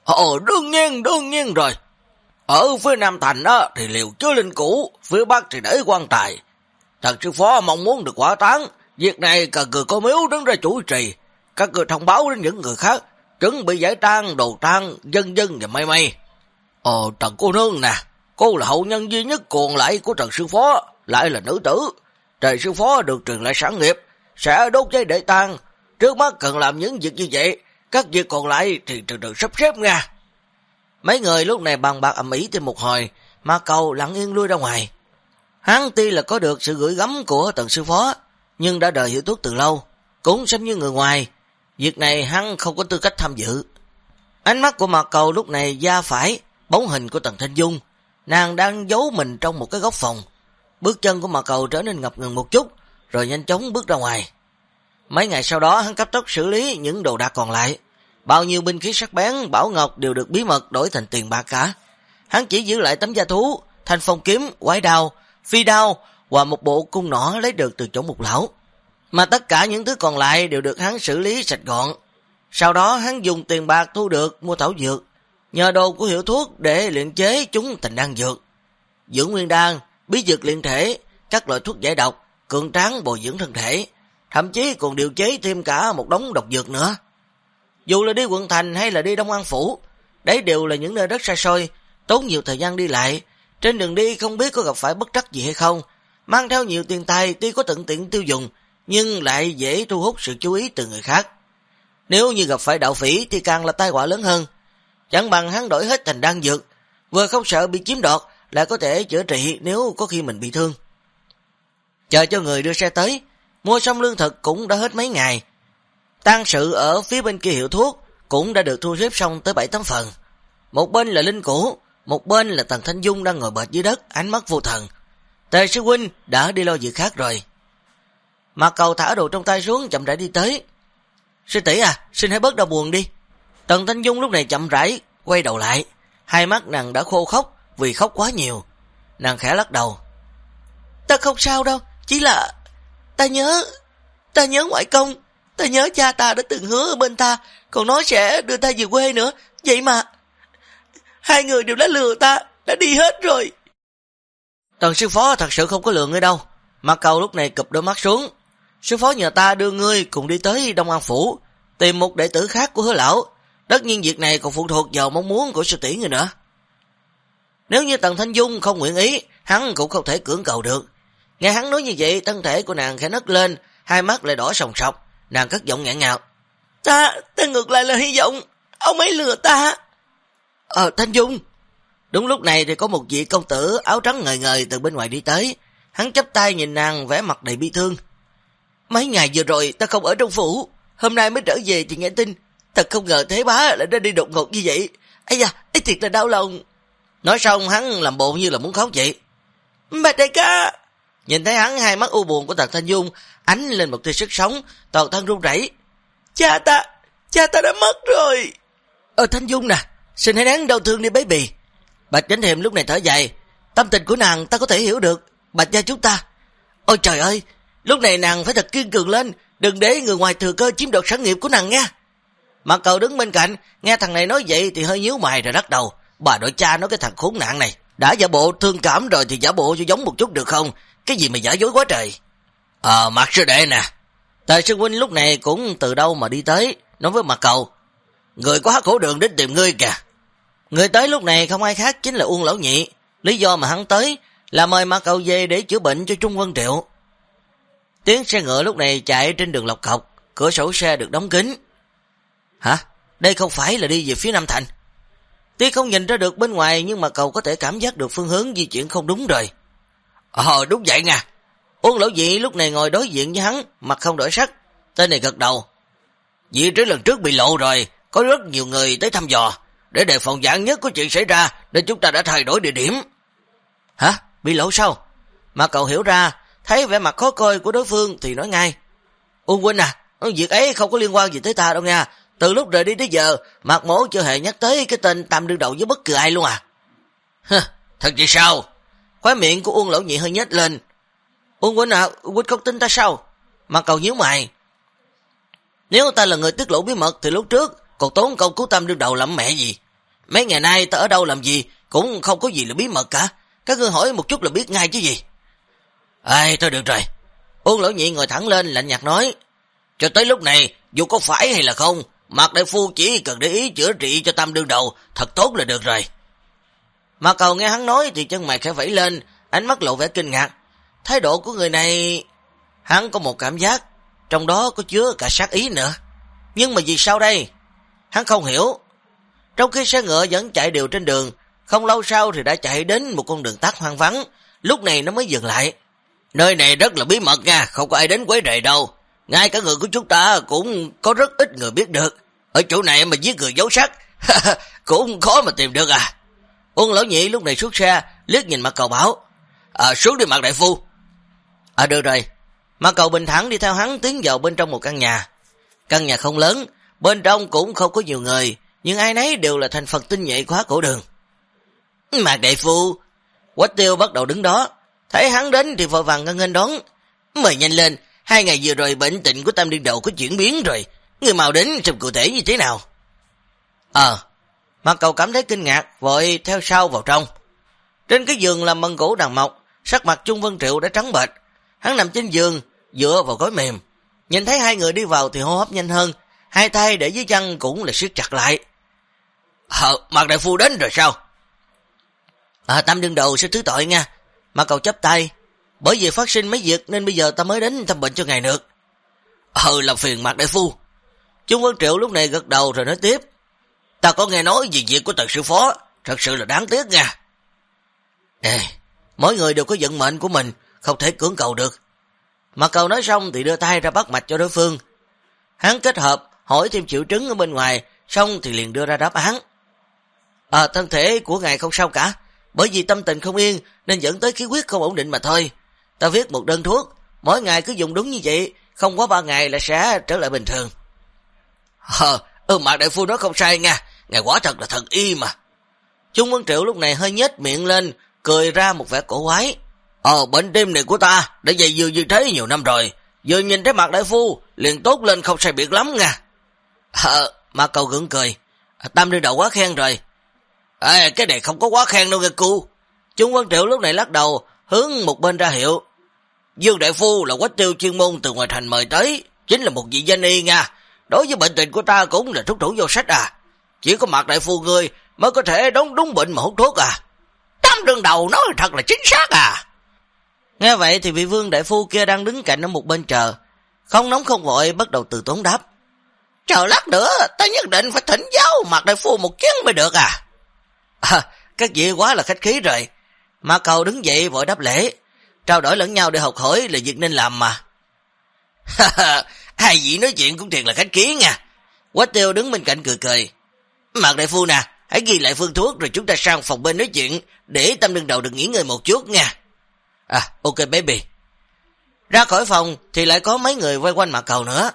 Đương nhiên rồi. Ở phía Nam Thành đó thì liều chứa linh cũ, phía Bắc thì để quan tài. Trần sư phó mong muốn được quả tán, việc này cần người có miếu đứng ra chủ trì. Các người thông báo đến những người khác, chuẩn bị giải tang, đồ tang, dân dân và may. Trần cô nương nè, cô là hậu nhân duy nhất còn lại của Trần sư phó, lại là nữ tử. Trần sư phó được truyền lại sản nghiệp, sẽ đốt cháy để tang. Trước mắt cần làm những việc như vậy, các việc còn lại thì từ từ sắp xếp nha. Mấy người lúc này bàn bạc ầm ĩ thêm một hồi, Mạc Cầu lặng yên lui ra ngoài. Hắn tuy là có được sự gửi gắm của Tần sư phó, nhưng đã đợi hiệu thuốc từ lâu, cũng xem như người ngoài. Việc này hắn không có tư cách tham dự. Ánh mắt của Mạc Cầu lúc này da phải bóng hình của Tần Thanh Dung, nàng đang giấu mình trong một cái góc phòng. Bước chân của Mạc Cầu trở nên ngập ngừng một chút, rồi nhanh chóng bước ra ngoài. Mấy ngày sau đó hắn cấp tốc xử lý những đồ đạc còn lại. Bao nhiêu binh khí sắc bén, bảo ngọc đều được bí mật đổi thành tiền bạc cả. Hắn chỉ giữ lại tấm da thú, thanh phong kiếm, quái đao, phi đao và một bộ cung nỏ lấy được từ chỗ Mục lão. Mà tất cả những thứ còn lại đều được hắn xử lý sạch gọn. Sau đó hắn dùng tiền bạc thu được mua thảo dược, nhờ đồ của hiệu thuốc để luyện chế chúng thành đan dược, dưỡng nguyên đan, bí dược luyện thể, các loại thuốc giải độc, cường tráng bồi dưỡng thân thể, thậm chí còn điều chế thêm cả một đống độc dược nữa. Dù là đi quận thành hay là đi Đông An Phủ, đấy đều là những nơi rất xa xôi, tốn nhiều thời gian đi lại. Trên đường đi không biết có gặp phải bất trắc gì hay không, mang theo nhiều tiền tài tuy có tận tiện tiêu dùng, nhưng lại dễ thu hút sự chú ý từ người khác. Nếu như gặp phải đạo phỉ thì càng là tai họa lớn hơn. Chẳng bằng hắn đổi hết thành đan dược, vừa không sợ bị chiếm đoạt, lại có thể chữa trị nếu có khi mình bị thương. Chờ cho người đưa xe tới, mua xong lương thực cũng đã hết mấy ngày. Tang sự ở phía bên kia hiệu thuốc cũng đã được thu xếp xong tới 7-8 phần. Một bên là Linh Cũ, một bên là Tần Thanh Dung đang ngồi bệt dưới đất, ánh mắt vô thần. Tề sư huynh đã đi lo việc khác rồi. Mạc Cầu thả đồ trong tay xuống, chậm rãi đi tới. Sư tỷ à, xin hãy bớt đau buồn đi. Tần Thanh Dung lúc này chậm rãi quay đầu lại, hai mắt nàng đã khô khóc vì khóc quá nhiều. Nàng khẽ lắc đầu. Ta không sao đâu, chỉ là ta nhớ ngoại công, ta nhớ cha ta đã từng hứa ở bên ta, còn nói sẽ đưa ta về quê nữa, vậy mà hai người đều đã lừa ta, đã đi hết rồi. Tần sư phó thật sự không có lừa ngươi đâu. Mạc Cầu lúc này cụp đôi mắt xuống. Sư phó nhờ ta đưa ngươi cùng đi tới Đông An Phủ, tìm một đệ tử khác của Hứa lão. Tất nhiên việc này còn phụ thuộc vào mong muốn của sư tỷ người nữa. Nếu như Tần Thanh Dung không nguyện ý, hắn cũng không thể cưỡng cầu được. Nghe hắn nói như vậy, thân thể của nàng khẽ nấc lên, hai mắt lại đỏ sòng sọc, nàng cất giọng nghẹn ngào. Ta ngược lại là hy vọng ông ấy lừa ta. Thanh Dung. Đúng lúc này thì có một vị công tử áo trắng ngời ngời từ bên ngoài đi tới. Hắn chắp tay nhìn nàng vẻ mặt đầy bi thương. Mấy ngày vừa rồi ta không ở trong phủ, hôm nay mới trở về thì nghe tin. Thật không ngờ Thế Bá lại đã đi đột ngột như vậy. Ây da, ấy thiệt là đau lòng. Nói xong hắn làm bộ như là muốn khóc vậy. Mà đại ca. Nhìn thấy hắn, hai mắt u buồn của Tần Thanh Dung ánh lên một tia sức sống, toàn thân run rẩy. Cha ta đã mất rồi. Thanh Dung nè, xin hãy đáng đau thương đi bấy bì. Bạch Chánh Hiềm lúc này thở dài. Tâm tình của nàng ta có thể hiểu được. Bạch gia chúng ta. Ôi trời ơi, lúc này nàng phải thật kiên cường lên, đừng để người ngoài thừa cơ chiếm đoạt sản nghiệp của nàng nha. Mạc Cầu đứng bên cạnh, nghe thằng này nói vậy thì hơi nhíu mày rồi lắc đầu. Bà nội cha nói cái thằng khốn nạn này, đã giả bộ thương cảm rồi thì giả bộ cho giống một chút được không? Cái gì mà giả dối quá trời. Mạc sư đệ nè. Tề sư huynh lúc này cũng từ đâu mà đi tới, nói với Mạc Cầu. Người có Hắc Hổ Đường đến tìm ngươi kìa. Người tới lúc này không ai khác chính là Uông Lão Nhị. Lý do mà hắn tới là mời Mạc Cầu về để chữa bệnh cho Trung Vân Triệu. Tiếng xe ngựa lúc này chạy trên đường Lộc Cọc, cửa sổ xe được đóng kín. Hả? Đây không phải là đi về phía Nam Thành. Tuy không nhìn ra được bên ngoài nhưng mà Cầu có thể cảm giác được phương hướng di chuyển không đúng rồi. Đúng vậy nha. Uông Lão Nhị lúc này ngồi đối diện với hắn, mặt không đổi sắc. Tên này gật đầu. Vị trí lần trước bị lộ rồi, có rất nhiều người tới thăm dò. Để đề phòng vạn nhất có chuyện xảy ra nên chúng ta đã thay đổi địa điểm. Hả? Bị lộ sao? Mà Cầu hiểu ra, thấy vẻ mặt khó coi của đối phương thì nói ngay. Uông huynh à, việc ấy không có liên quan gì tới ta đâu nha. Từ lúc rời đi tới giờ, Mạc Mỗ chưa hề nhắc tới cái tên Tam đương đầu với bất cứ ai luôn à. Thật vậy sao? Khóe miệng của Uông Lão Nhị hơi nhếch lên. Uông huynh à, huynh không tin ta sao? Mạc Cầu nhíu mày. Nếu ta là người tiết lộ bí mật thì lúc trước còn tốn công cứu Tam đương đầu làm mẹ gì. Mấy ngày nay ta ở đâu làm gì cũng không có gì là bí mật cả. Các ngươi hỏi một chút là biết ngay chứ gì. Thôi được rồi. Uông Lão Nhị ngồi thẳng lên lạnh nhạt nói. Cho tới lúc này, dù có phải hay là không, Mạc đại phu chỉ cần để ý chữa trị cho Tam đương đầu thật tốt là được rồi. Mạc Cầu nghe hắn nói thì chân mày khẽ vẫy lên, ánh mắt lộ vẻ kinh ngạc. Thái độ của người này, hắn có một cảm giác, trong đó có chứa cả sát ý nữa. Nhưng mà vì sao đây? Hắn không hiểu. Trong khi xe ngựa vẫn chạy đều trên đường, không lâu sau thì đã chạy đến một con đường tắt hoang vắng, lúc này nó mới dừng lại. Nơi này rất là bí mật nha, không có ai đến quấy rầy đâu. Ngay cả người của chúng ta cũng có rất ít người biết được. Ở chỗ này mà giết người giấu sắc, cũng khó mà tìm được à. Uông Lão Nhị lúc này xuất xe, liếc nhìn Mạc Cầu bảo. Xuống đi Mạc đại phu. Được rồi. Mạc Cầu bình thản đi theo hắn tiến vào bên trong một căn nhà. Căn nhà không lớn, bên trong cũng không có nhiều người, nhưng ai nấy đều là thành phần tinh nhuệ của Hắc Hổ Đường. Mạc đại phu. Quách Tiêu bắt đầu đứng đó, thấy hắn đến thì vội vàng ngân nghênh đón. Mời nhanh lên, 2 ngày vừa rồi bệnh tình của Tam đương đầu có chuyển biến rồi, người mau đến xem cụ thể như thế nào. Mạc Cầu cảm thấy kinh ngạc, vội theo sau vào trong. Trên cái giường làm bằng gỗ đàn mộc, sắc mặt Trung Vân Triệu đã trắng bệch. Hắn nằm trên giường, dựa vào gối mềm. Nhìn thấy hai người đi vào thì hô hấp nhanh hơn, hai tay để dưới chân cũng là siết chặt lại. Mạc đại phu đến rồi sao? Tam đương đầu sẽ thứ tội nha. Mạc Cầu chắp tay. Bởi vì phát sinh mấy việc nên bây giờ ta mới đến thăm bệnh cho ngài được. Làm phiền Mạc đại phu. Trung Vân Triệu lúc này gật đầu rồi nói tiếp. Ta có nghe nói về việc của Tần sư phó, thật sự là đáng tiếc nha. Mỗi người đều có vận mệnh của mình, không thể cưỡng cầu được. Mạc Cầu nói xong thì đưa tay ra bắt mạch cho đối phương. Hắn kết hợp hỏi thêm triệu chứng ở bên ngoài, xong thì liền đưa ra đáp án. Thân thể của ngài không sao cả, bởi vì tâm tình không yên nên dẫn tới khí huyết không ổn định mà thôi. Ta viết một đơn thuốc, mỗi ngày cứ dùng đúng như vậy, không quá 3 ngày là sẽ trở lại bình thường. Mạc đại phu nói không sai nha, ngài quả thật là thần y mà. Trung Vân Triệu lúc này hơi nhếch miệng lên, cười ra một vẻ cổ quái. Bệnh tim này của ta đã dày dưa như thế nhiều năm rồi, vừa nhìn thấy Mạc đại phu liền tốt lên không sai biệt lắm nha. Mạc Cầu gượng cười. Tam đương đầu quá khen rồi. Cái này không có quá khen đâu nghe cu. Trung Vân Triệu lúc này lắc đầu, hướng một bên ra hiệu. Dương đại phu là quách tiêu chuyên môn từ ngoài thành mời tới, chính là một vị danh y nha. Đối với bệnh tình của ta cũng là thuốc thủ vô sách à. Chỉ có Mạc đại phu ngươi mới có thể đúng bệnh mà hút thuốc à. Tam đương đầu nói thật là chính xác à. Nghe vậy thì vị Vương đại phu kia đang đứng cạnh ở một bên chờ, không nóng không vội bắt đầu từ tốn đáp. Chờ lát nữa ta nhất định phải thỉnh giáo Mạc đại phu một chuyến mới được à. Các vị quá là khách khí rồi. Mạc Cầu đứng dậy vội đáp lễ. Trao đổi lẫn nhau để học hỏi là việc nên làm mà. Hai vị nói chuyện cũng thiệt là khách khí nha. Quách Tiêu đứng bên cạnh cười cười. Mạc đại phu nè, hãy ghi lại phương thuốc rồi chúng ta sang phòng bên nói chuyện, để Tam đương đầu được nghỉ ngơi một chút nha. Ok baby. Ra khỏi phòng thì lại có mấy người quay quanh Mạc Cầu nữa.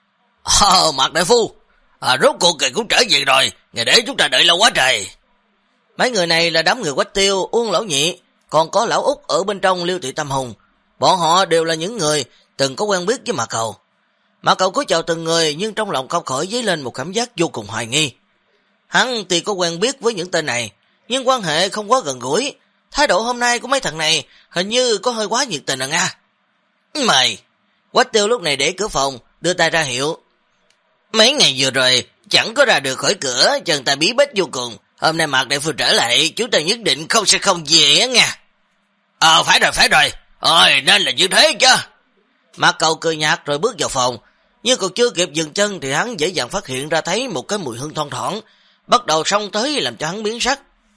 Mạc đại phu, rốt cuộc kìa cũng trở về rồi, ngày để chúng ta đợi lâu quá trời. Mấy người này là đám người Quách Tiêu, Uông Lão Nhị, còn có Lão Út ở bên trong Liêu Thị Tam Hùng. Bọn họ đều là những người từng có quen biết với Mạc Cầu. Mạc Cầu cúi chào từng người, nhưng trong lòng không khỏi dấy lên một cảm giác vô cùng hoài nghi. Hắn tuy có quen biết với những tên này, nhưng quan hệ không quá gần gũi. Thái độ hôm nay của mấy thằng này hình như có hơi quá nhiệt tình à nha. Mời. Quách Tiêu lúc này để cửa phòng, đưa tay ra hiệu. Mấy ngày vừa rồi chẳng có ra được khỏi cửa, chân ta bí bách vô cùng. Hôm nay Mạc đại phu trở lại, chúng ta nhất định sẽ không về á nha. Phải rồi. Nên là như thế chứ. Mạc Cầu cười nhạt rồi bước vào phòng, nhưng còn chưa kịp dừng chân thì hắn dễ dàng phát hiện ra thấy một cái mùi hương thoang thoảng bắt đầu xông tới làm cho hắn biến sắc.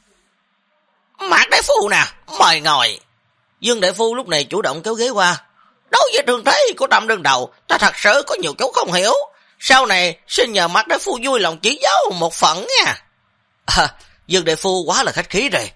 Mạc đại phu nè, mời ngồi. Dương đại phu lúc này chủ động kéo ghế qua. Đối với trường thế của Tam đương đầu, ta thật sự có nhiều chỗ không hiểu. Sau này xin nhờ Mạc đại phu vui lòng chỉ giáo một phần nha. Dương đại phu quá là khách khí rồi.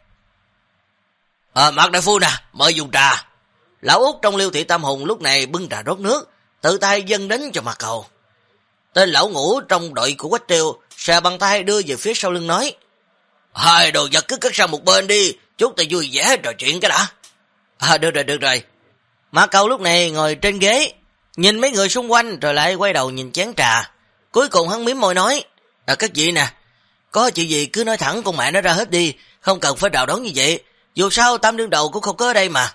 Mạc đại phu nè, mời dùng trà. Lão Út trong Liêu Thị Tam Hùng lúc này bưng trà rót nước, tự tay dâng đến cho Mạc Cầu. Tên lão Ngũ trong đội của Quách Tiêu xà bằng tay đưa về phía sau lưng nói. Hai đồ vật cứ cất sang một bên đi, chúng ta vui vẻ trò chuyện cái đã. Được rồi. Mạc Cầu lúc này ngồi trên ghế, nhìn mấy người xung quanh rồi lại quay đầu nhìn chén trà. Cuối cùng hắn mím môi nói. Các vị nè, có chuyện gì cứ nói thẳng con mẹ nó ra hết đi, không cần phải đào đón như vậy. Dù sao Tam đương đầu cũng không có ở đây mà.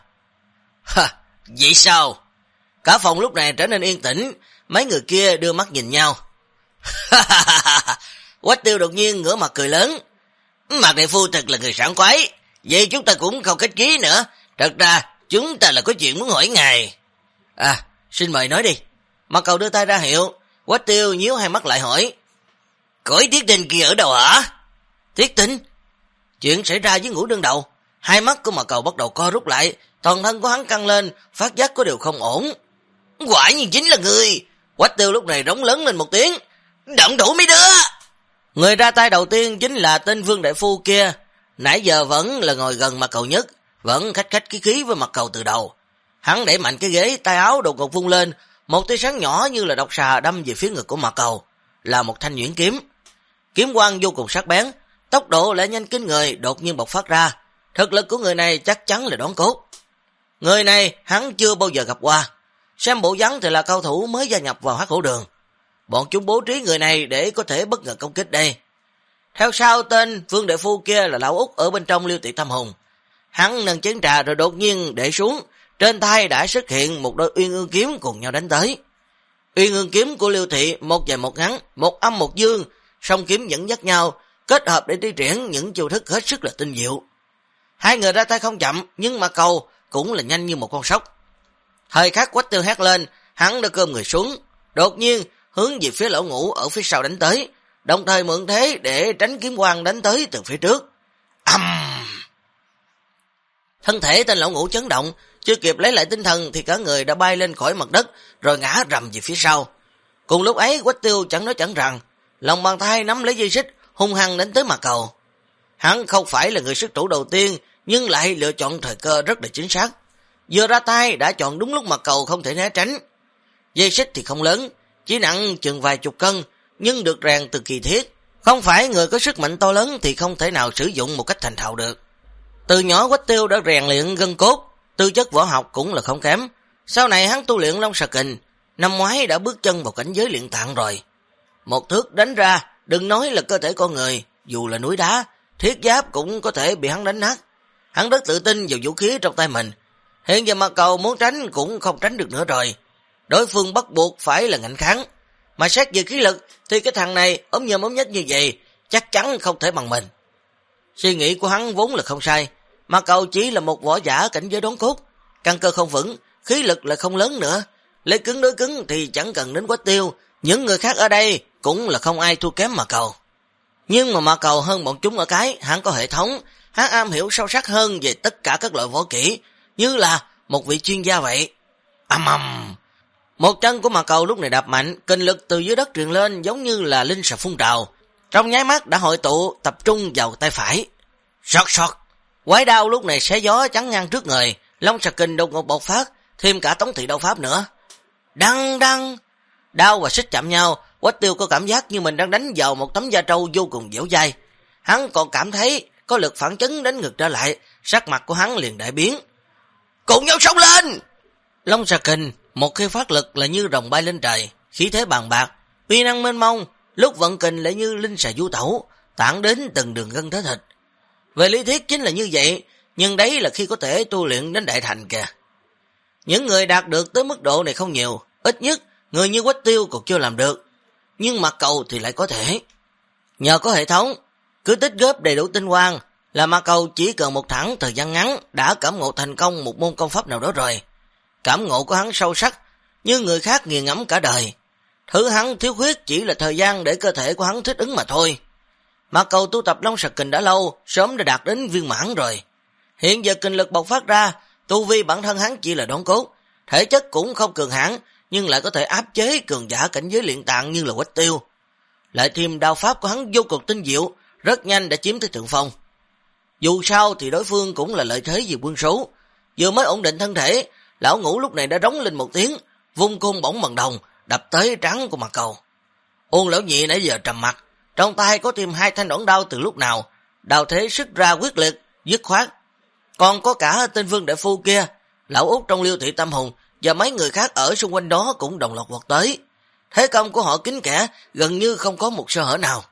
Vậy sao? Cả phòng lúc này trở nên yên tĩnh, mấy người kia đưa mắt nhìn nhau. Quách Tiêu đột nhiên ngửa mặt cười lớn. Mạc đại phu thật là người sảng khoái, vậy chúng ta cũng không khách khí nữa. Thật ra chúng ta là có chuyện muốn hỏi ngài. Xin mời nói đi. Mạc Cầu đưa tay ra hiệu. Quách Tiêu nhíu hai mắt lại hỏi. Cõi Thiết Tinh kia ở đâu hả? Thiết Tinh? Chuyện xảy ra với Ngũ đương đầu. Hai mắt của Mạc Cầu bắt đầu co rút lại, toàn thân của hắn căng lên, phát giác có điều không ổn. Quả nhiên chính là người. Quách Tiêu lúc này rống lớn lên một tiếng. Động thủ mấy đứa. Người ra tay đầu tiên chính là tên Vương đại phu kia, nãy giờ vẫn là ngồi gần Mạc Cầu nhất, vẫn khách khí với Mạc Cầu từ đầu. Hắn đẩy mạnh cái ghế, tay áo đột ngột vung lên, một tia sáng nhỏ như là độc xà đâm về phía ngực của Mạc Cầu, là một thanh nhuyễn kiếm. Kiếm quang vô cùng sắc bén, tốc độ lại nhanh kinh người đột nhiên bộc phát ra. Thực lực của người này chắc chắn là đón cốt. Người này hắn chưa bao giờ gặp qua, xem bộ dáng thì là cao thủ mới gia nhập vào Hắc Hổ Đường. Bọn chúng bố trí người này để có thể bất ngờ công kích đây. Theo sau tên Vương đại phu kia là Lão Út ở bên trong Liêu Thị Tam Hùng. Hắn nâng chén trà rồi đột nhiên để xuống, trên tay đã xuất hiện một đôi Uyên Ương kiếm cùng nhau đánh tới. Uyên Ương kiếm của Liêu Thị một dài một ngắn, một âm một dương, song kiếm dẫn dắt nhau, kết hợp để thi triển những chiêu thức hết sức là tinh diệu. Hai người ra tay không chậm, nhưng Mạc Cầu cũng là nhanh như một con sóc. Thời khắc Quách Tiêu hét lên, hắn đã cơm người xuống, đột nhiên hướng về phía Lão Ngũ ở phía sau đánh tới, đồng thời mượn thế để tránh kiếm quang đánh tới từ phía trước. Thân thể tên Lão Ngũ chấn động, chưa kịp lấy lại tinh thần thì cả người đã bay lên khỏi mặt đất rồi ngã rầm về phía sau. Cùng lúc ấy Quách Tiêu chẳng nói chẳng rằng, lòng bàn tay nắm lấy dây xích, hung hăng đánh tới mặt cầu. Hắn không phải là người xuất thủ đầu tiên, nhưng lại lựa chọn thời cơ rất là chính xác. Vừa ra tay đã chọn đúng lúc mặt cầu không thể né tránh. Dây xích thì không lớn, chỉ nặng chừng vài chục cân, nhưng được rèn từ kỳ thiết. Không phải người có sức mạnh to lớn thì không thể nào sử dụng một cách thành thạo được. Từ nhỏ Quách Tiêu đã rèn luyện gân cốt, tư chất võ học cũng là không kém. Sau này hắn tu luyện Long Xà Kình, năm ngoái đã bước chân vào cảnh giới luyện tạng rồi. Một thước đánh ra, đừng nói là cơ thể con người, dù là núi đá, thiết giáp cũng có thể bị hắn đánh nát. Hắn rất tự tin vào vũ khí trong tay mình. Hiện giờ mặt cầu muốn tránh cũng không tránh được nữa rồi. Đối phương bắt buộc phải là ngạnh kháng. Mà xét về khí lực thì cái thằng này ốm nhôm ốm nhách như vậy chắc chắn không thể bằng mình. Suy nghĩ của hắn vốn là không sai. Mặt cầu chỉ là một võ giả cảnh giới đốn cốt, căn cơ không vững, khí lực lại không lớn nữa. Lấy cứng đối cứng thì chẳng cần đến Quách Tiêu, những người khác ở đây cũng là không ai thua kém mặt cầu. Nhưng mà mặt cầu hơn bọn chúng ở cái, hắn có hệ thống, hắn am hiểu sâu sắc hơn về tất cả các loại võ kỹ, như là một vị chuyên gia vậy. Ầm ầm. Một chân của mặt cầu lúc này đạp mạnh, kình lực từ dưới đất truyền lên giống như là linh xà phun trào, trong nháy mắt đã hội tụ tập trung vào tay phải. Sọt sọt. Quái đao lúc này xé gió chắn ngang trước người, Long Xà Kình đột ngột bộc phát, thêm cả Tống Thị Đao Pháp nữa. Đăng đăng. Đao và xích chạm nhau, Quách Tiêu có cảm giác như mình đang đánh vào một tấm da trâu vô cùng dẻo dai. Hắn còn cảm thấy có lực phản chấn đánh ngược trở lại, sắc mặt của hắn liền đại biến. Cùng nhau xông lên! Long Xà Kình một khi phát lực là như rồng bay lên trời, khí thế bàn bạc, uy năng mênh mông, lúc vận kình lại như linh xà du tẩu, tản đến từng đường gân thế thịt. Về lý thuyết chính là như vậy, nhưng đấy là khi có thể tu luyện đến đại thành kìa. Những người đạt được tới mức độ này không nhiều, ít nhất người như Quách Tiêu còn chưa làm được, nhưng mặt cầu thì lại có thể. Nhờ có hệ thống, cứ tích góp đầy đủ tinh quang là mặt cầu chỉ cần một thẳng thời gian ngắn đã cảm ngộ thành công một môn công pháp nào đó rồi. Cảm ngộ của hắn sâu sắc, như người khác nghiền ngẫm cả đời. Thứ hắn thiếu khuyết chỉ là thời gian để cơ thể của hắn thích ứng mà thôi. Mặt cầu tu tập Long Xà Kình đã lâu, sớm đã đạt đến viên mãn rồi. Hiện giờ kình lực bộc phát ra, tu vi bản thân hắn chỉ là đốn cốt, thể chất cũng không cường hãn, nhưng lại có thể áp chế cường giả cảnh giới luyện tạng như là Quách Tiêu. Lại thêm đao pháp của hắn vô cùng tinh diệu, rất nhanh đã chiếm tới thượng phong. Dù sao thì đối phương cũng là lợi thế về quân số. Vừa mới ổn định thân thể, lão Ngũ lúc này đã rống lên một tiếng, vung côn bổng bằng đồng, đập tới trán của mặt cầu. Ôn lão nhị nãy giờ trầm mặt, trong tay có thêm 2 thanh đoạn đao từ lúc nào, đao thế sức ra quyết liệt, dứt khoát. Còn có cả tên Vương Đại Phu kia, lão Út trong Liêu Thị Tam Hùng và mấy người khác ở xung quanh đó cũng đồng loạt vọt tới. Thế công của họ kín kẽ, gần như không có một sơ hở nào.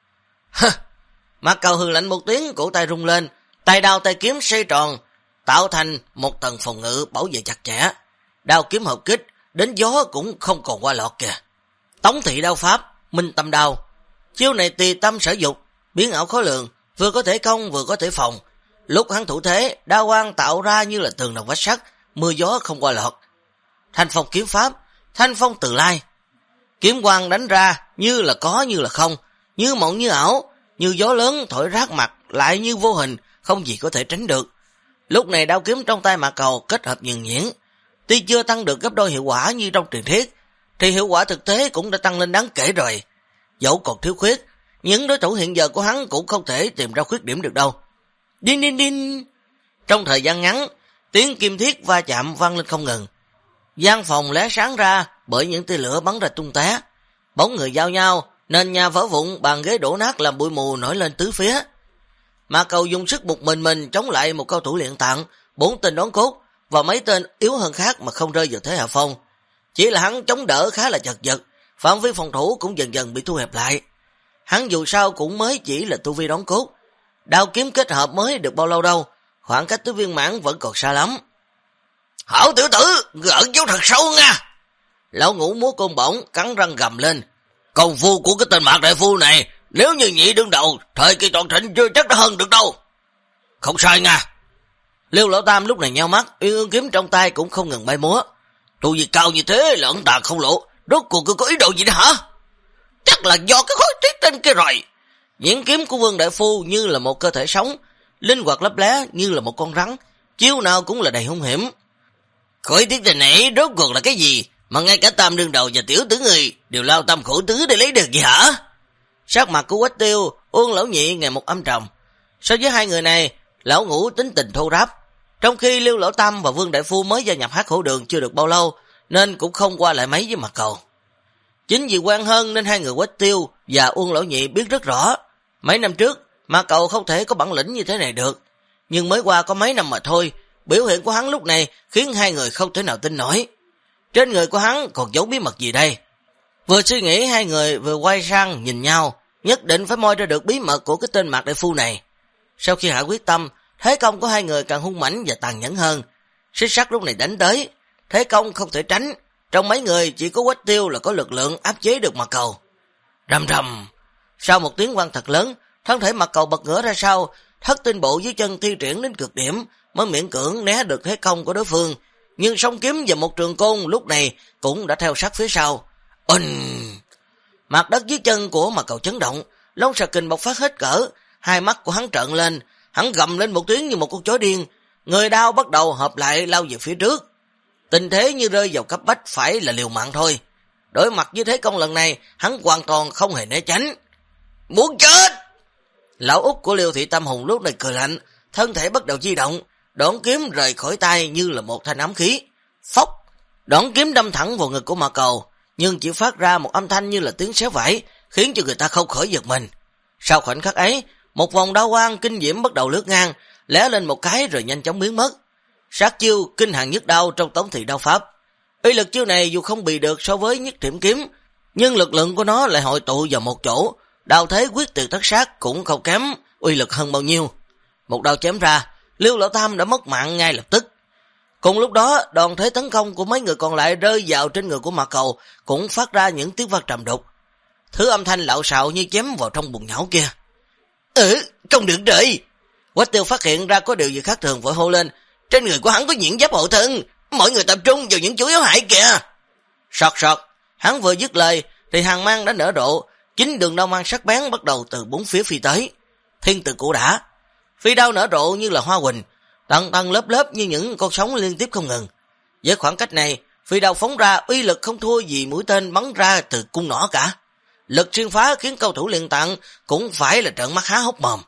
Mặt cầu hừ lạnh một tiếng, cổ tay rung lên, tay đao tay kiếm xoay tròn, tạo thành một tầng phòng ngự bảo vệ chặt chẽ. Đao kiếm hợp kích, đến gió cũng không còn qua lọt kìa. Tống Thị Đao Pháp, Minh Tâm Đao. Chiêu này tùy tâm sở dục, biến ảo khó lường, vừa có thể công vừa có thể phòng. Lúc hắn thủ thế, đao quang tạo ra như là tường đồng vách sắt, mưa gió không qua lọt. Thanh phong kiếm pháp, thanh phong từ lai. Kiếm quang đánh ra như là có như là không, như mộng như ảo, như gió lớn thổi rát mặt, lại như vô hình, không gì có thể tránh được. Lúc này đao kiếm trong tay Mạc Cầu kết hợp nhuần nhuyễn, tuy chưa tăng được gấp đôi hiệu quả như trong truyền thuyết, thì hiệu quả thực tế cũng đã tăng lên đáng kể rồi. Dẫu còn thiếu khuyết, những đối thủ hiện giờ của hắn cũng không thể tìm ra khuyết điểm được đâu. Đinh đinh đinh. Trong thời gian ngắn, tiếng kim thiết va chạm vang lên không ngừng. Gian phòng lóe sáng ra bởi những tia lửa bắn ra tung tóe. Bóng người giao nhau, nền nhà vỡ vụn, bàn ghế đổ nát làm bụi mù nổi lên tứ phía. Mạc Cầu dùng sức một mình chống lại một cao thủ luyện tạng, 4 tên đón cốt và mấy tên yếu hơn khác mà không rơi vào thế hạ phong. Chỉ là hắn chống đỡ khá là chật vật, phạm vi phòng thủ cũng dần dần bị thu hẹp lại. Hắn dù sao cũng mới chỉ là tu vi đón cốt, đao kiếm kết hợp mới được bao lâu đâu, khoảng cách tới viên mãn vẫn còn xa lắm. Hảo tiểu tử, ẩn dấu thật sâu nha. Lão Ngũ múa côn bổng, cắn răng gầm lên. Công phu của cái tên Mạc Đại Phu này, nếu như nhị đứng đầu, thời kỳ toàn thịnh chưa chắc đã hơn được đâu. Không sai nha. Liêu Lão Tam lúc này nheo mắt, Uyên Ương kiếm trong tay cũng không ngừng bay múa. Tu vi cao như thế là ẩn tàng không lộ, rốt cuộc cứ có ý đồ gì đó hả? Chắc là do cái khối tuyết trên kia rồi. Diễn kiếm của Vương Đại Phu như là một cơ thể sống, linh hoạt lấp lé như là một con rắn, chiêu nào cũng là đầy hung hiểm. Khối tuyết trên này rốt cuộc là cái gì mà ngay cả Tam đương đầu và tiểu tử người đều lao tâm khổ tứ để lấy được gì hả? Sắc mặt của Quách Tiêu, Uông Lão Nhị ngày một âm trầm. So với hai người này, Lão Ngũ tính tình thô ráp, trong khi Lưu Lão Tam và Vương Đại Phu mới gia nhập Hắc Hổ Đường chưa được bao lâu, nên cũng không qua lại mấy với Mạc Cầu. Chính vì quen hơn nên hai người Quách Tiêu và Uông Lão Nhị biết rất rõ, mấy năm trước Mạc Cầu không thể có bản lĩnh như thế này được, nhưng mới qua có mấy năm mà thôi, biểu hiện của hắn lúc này khiến hai người không thể nào tin nổi. Trên người của hắn còn giấu bí mật gì đây? Vừa suy nghĩ, hai người vừa quay sang nhìn nhau, nhất định phải moi ra được bí mật của cái tên Mạc Đại Phu này. Sau khi hạ quyết tâm, thế công của hai người càng hung mãnh và tàn nhẫn hơn. Xích sắt lúc này đánh tới, thế công không thể tránh, trong mấy người chỉ có Quách Tiêu là có lực lượng áp chế được Mạc Cầu. Rầm rầm, sau một tiếng vang thật lớn, thân thể Mạc Cầu bật ngửa ra sau, thất tinh bộ dưới chân thi triển đến cực điểm, mới miễn cưỡng né được thế công của đối phương, nhưng song kiếm và một trường côn lúc này cũng đã theo sát phía sau. Mặt đất dưới chân của Mạc Cầu chấn động, Long Xà Kình bộc phát hết cỡ, hai mắt của hắn trợn lên, hắn gầm lên một tiếng như một con chó điên, người đao bắt đầu hợp lại lao về phía trước. Tình thế như rơi vào cấp bách, phải là liều mạng thôi. Đối mặt với thế công lần này, hắn hoàn toàn không hề né tránh. Muốn chết! Lão út của Liêu Thị Tam Hùng lúc này cười lạnh, thân thể bắt đầu di động, đoạn kiếm rời khỏi tay như là một thanh ám khí. Phốc! Đoạn kiếm đâm thẳng vào ngực của Mạc Cầu, nhưng chỉ phát ra một âm thanh như là tiếng xé vải, khiến cho người ta không khỏi giật mình. Sau khoảnh khắc ấy, một vòng đao quang kinh diễm bắt đầu lướt ngang, lóe lên một cái rồi nhanh chóng biến mất. Sát chiêu kinh hàn nhất đao trong Tống Thị Đao Pháp. Uy lực chiêu này dù không bị được so với Nhất Thiểm Kiếm, nhưng lực lượng của nó lại hội tụ vào một chỗ, đao thế quyết tuyệt tất sát cũng không kém uy lực hơn bao nhiêu. Một đao chém ra, Lưu Lão Tam đã mất mạng ngay lập tức. Cùng lúc đó, đòn thế tấn công của mấy người còn lại rơi vào trên người của Mạc Cầu cũng phát ra những tiếng vang trầm đục. Thứ âm thanh lạo xạo như chém vào trong bùn nhão kia. Không được rồi! Quách Tiêu phát hiện ra có điều gì khác thường vội hô lên. Trên người của hắn có nhuyễn giáp hộ thân, mọi người tập trung vào những chỗ yếu hại kìa. Sọt sọt, hắn vừa dứt lời thì hàng mang đã nở rộ, chính đường đao mang sắc bén bắt đầu từ bốn phía phi tới. Thiên Từ Cổ Đả, phi đao nở rộ như là hoa huỳnh, tầng tầng lớp lớp như những con sóng liên tiếp không ngừng. Với khoảng cách này, phi đao phóng ra uy lực không thua gì mũi tên bắn ra từ cung nỏ cả. Lực xuyên phá khiến cầu thủ Liên Tạng cũng phải là trợn mắt há hốc mồm.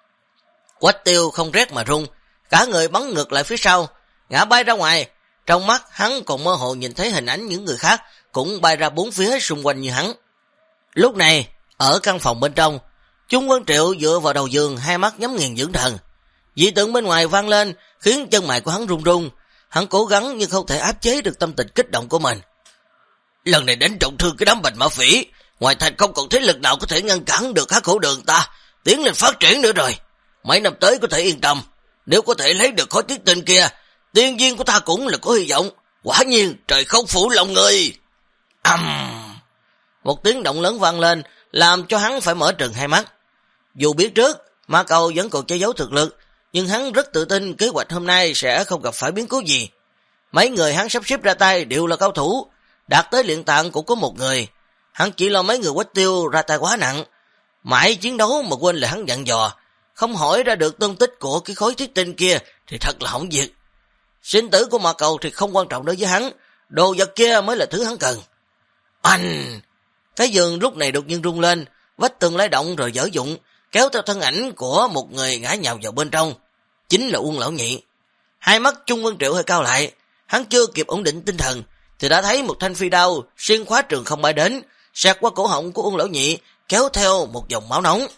Quách Tiêu không rét mà run, cả người bắn ngược lại phía sau, ngã bay ra ngoài. Trong mắt hắn còn mơ hồ nhìn thấy hình ảnh những người khác cũng bay ra bốn phía xung quanh như hắn. Lúc này, ở căn phòng bên trong, Trung Quân Triệu dựa vào đầu giường, hai mắt nhắm nghiền dưỡng thần. Dị tượng bên ngoài vang lên khiến chân mày của hắn run run. Hắn cố gắng nhưng không thể áp chế được tâm tình kích động của mình. Lần này đánh trọng thương cái đám Bạch Mã Phỉ, ngoài thành không còn thế lực nào có thể ngăn cản được Hắc Hổ Đường ta tiến lên phát triển nữa rồi. Mấy năm tới có thể yên tâm, nếu có thể lấy được khối tiết tinh kia, tiên viên của ta cũng là có hy vọng. Quả nhiên trời không phụ lòng người. Một tiếng động lớn vang lên, làm cho hắn phải mở trừng hai mắt. Dù biết trước Mạc Cầu vẫn còn che giấu thực lực, nhưng hắn rất tự tin kế hoạch hôm nay sẽ không gặp phải biến cố gì. Mấy người hắn sắp xếp ra tay đều là cao thủ, đạt tới Luyện Tạng cũng có một người. Hắn chỉ lo mấy người Quách Tiêu ra tay quá nặng, mãi chiến đấu mà quên là hắn dặn dò, không hỏi ra được tung tích của cái khối thiết tinh kia thì thật là hỏng việc. Sinh tử của Mạc Cầu thì không quan trọng đối với hắn, đồ vật kia mới là thứ hắn cần. Cái giường lúc này đột nhiên rung lên, vách tường lay động rồi dở dụng, kéo theo thân ảnh của một người ngã nhào vào bên trong, chính là Uông Lão Nhị. Hai mắt Trung Quân Triệu hơi cao lại, hắn chưa kịp ổn định tinh thần thì đã thấy một thanh phi đao xuyên khóa trường không bay đến, xẹt qua cổ họng của Uông Lão Nhị, kéo theo một dòng máu nóng.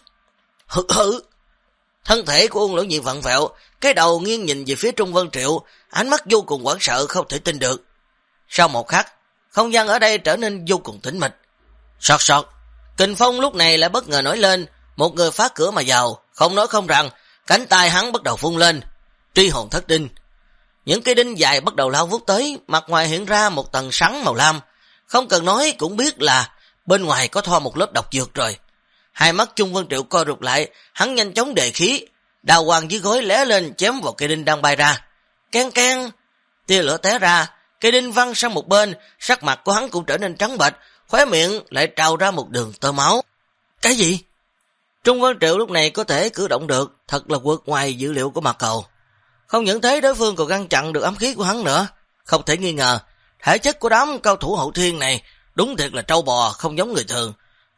Thân thể của Uông Lão Nhị vặn vẹo, cái đầu nghiêng nhìn về phía Trung Vân Triệu, ánh mắt vô cùng hoảng sợ không thể tin được. Sau một khắc, không gian ở đây trở nên vô cùng tĩnh mịch. Sọt sọt, kình phong lúc này lại bất ngờ nổi lên, một người phá cửa mà vào, không nói không rằng, cánh tay hắn bắt đầu vung lên, truy hồn thất đinh. Những cây đinh dài bắt đầu lao vút tới, mặt ngoài hiện ra một tầng sắn màu lam, không cần nói cũng biết là bên ngoài có thoa một lớp độc dược rồi. Hai mắt Trung Vân Triệu co rụt lại, hắn nhanh chóng đề khí, đào hoàng dưới gối lé lên chém vào cây đinh đang bay ra. Keng keng, tia lửa té ra, cây đinh văng sang một bên, sắc mặt của hắn cũng trở nên trắng bệch, khóe miệng lại trào ra một đường tơ máu. Cái gì? Trung Vân Triệu lúc này có thể cử động được, thật là vượt ngoài dữ liệu của Mạc Cầu. Không những thế, đối phương còn ngăn chặn được ám khí của hắn nữa. Không thể nghi ngờ, thể chất của đám cao thủ hậu thiên này đúng thiệt là trâu bò, không giống người thường.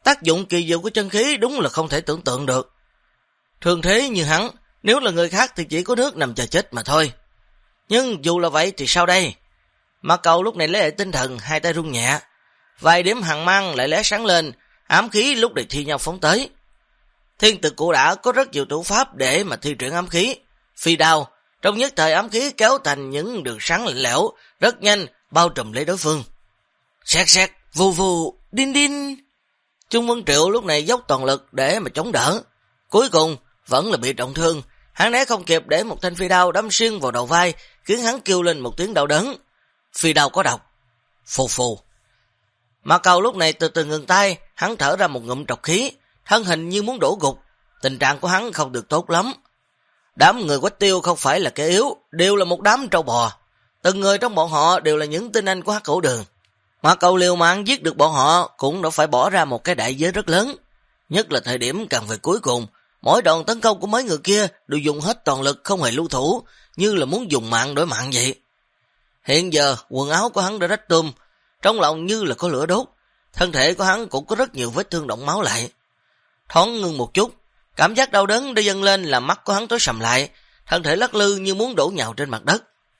Tác dụng kỳ diệu của chân khí đúng là không thể tưởng tượng được. Thường thế như hắn, nếu là người khác thì chỉ có nước nằm chờ chết mà thôi. Nhưng dù là vậy thì sao đây? Mạc Cầu lúc này lấy lại tinh thần, hai tay run nhẹ. Vài điểm hàn mang lại lóe sáng lên, ám khí lúc này thi nhau phóng tới. Thiên Tự Cụ đã có rất nhiều thủ pháp để mà thi triển ám khí. Phi đao, trong nhất thời ám khí kéo thành những đường sáng lạnh lẽo, rất nhanh bao trùm lấy đối phương. Sét sét, vù vù, đinh đinh. Trung Vân Triệu lúc này dốc toàn lực để mà chống đỡ. Cuối cùng vẫn là bị trọng thương, hắn né không kịp để một thanh phi đao đâm xuyên vào đầu vai, khiến hắn kêu lên một tiếng đau đớn. Phi đao có độc. Phù phù. Mạc Cầu lúc này từ từ ngừng tay, hắn thở ra một ngụm trọc khí, thân hình như muốn đổ gục. Tình trạng của hắn không được tốt lắm. Đám người Quách Tiêu không phải là kẻ yếu, đều là một đám trâu bò. Từng người trong bọn họ đều là những tinh anh của Hắc Hổ Đường. Mạc Cầu liều mạng giết được bọn họ cũng đã phải bỏ ra một cái đại giới rất lớn. Nhất là thời điểm càng về cuối cùng, mỗi đòn tấn công của mấy người kia đều dùng hết toàn lực không hề lưu thủ, như là muốn dùng mạng đổi mạng vậy. Hiện giờ quần áo của hắn đã rách tươm, trong lòng như là có lửa đốt, thân thể của hắn cũng có rất nhiều vết thương đọng máu lại. Thoáng ngưng một chút, cảm giác đau đớn đã dâng lên làm mắt của hắn tối sầm lại, thân thể lắc lư như muốn đổ nhào trên mặt đất.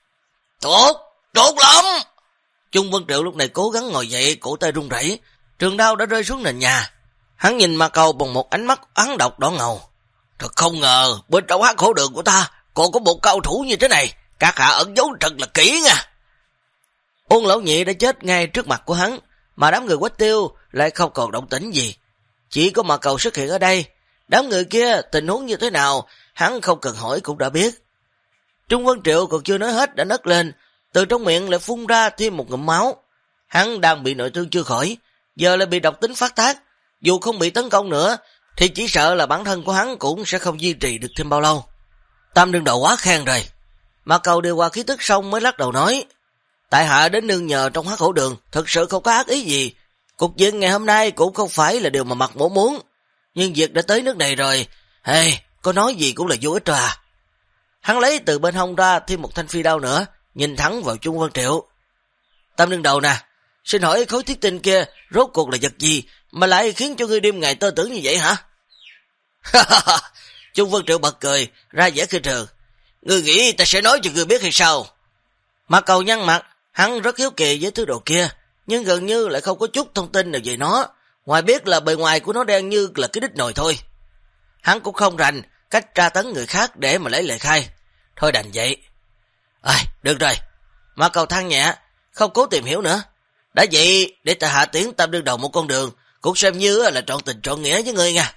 Tốt lắm! Trung Vân Triệu lúc này cố gắng ngồi dậy, cổ tay run rẩy, trường đao đã rơi xuống nền nhà. Hắn nhìn Mạc Cầu bằng một ánh mắt oán độc đỏ ngầu. Thật không ngờ, bên trong Hắc Hổ Đường của ta còn có một cao thủ như thế này, các hạ ẩn giấu thật là kỹ nha. Uông Lão Nhị đã chết ngay trước mặt của hắn, mà đám người Quách Tiêu lại không còn động tĩnh gì. Chỉ có Mạc Cầu xuất hiện ở đây, đám người kia tình huống như thế nào, hắn không cần hỏi cũng đã biết. Trung Vân Triệu còn chưa nói hết đã nấc lên, từ trong miệng lại phun ra thêm một ngụm máu. Hắn đang bị nội thương chưa khỏi, giờ lại bị độc tính phát tác, dù không bị tấn công nữa, thì chỉ sợ là bản thân của hắn cũng sẽ không duy trì được thêm bao lâu. Tam đương đầu quá khen rồi. Mạc Cầu điều hòa khí tức xong mới lắc đầu nói, tại hạ đến nương nhờ trong Hắc Hổ Đường, thực sự không có ác ý gì. Cục diện ngày hôm nay cũng không phải là điều mà Mạc Mỗ muốn, nhưng việc đã tới nước này rồi, có nói gì cũng là vô ích rồi à. Hắn lấy từ bên hông ra thêm một thanh phi đao nữa, nhìn thẳng vào Trung Vân Triệu. Tam đương đầu nè, xin hỏi khối thiết tinh kia rốt cuộc là vật gì mà lại khiến cho ngươi đêm ngày tơ tưởng như vậy hả? Trung Vân Triệu bật cười, ra vẻ khinh thường. Ngươi nghĩ ta sẽ nói cho ngươi biết hay sao? Mạc Cầu nhăn mặt, hắn rất hiếu kỳ với thứ đồ kia, nhưng gần như lại không có chút thông tin nào về nó, ngoài biết là bề ngoài của nó đen như là cái đít nồi thôi. Hắn cũng không rành cách tra tấn người khác để mà lấy lời khai. Thôi đành vậy. Được rồi. Mạc Cầu than nhẹ, không cố tìm hiểu nữa. Đã vậy, để ta hạ tiến Tam đương đầu một con đường, cũng xem như là trọn tình trọn nghĩa với ngươi nha.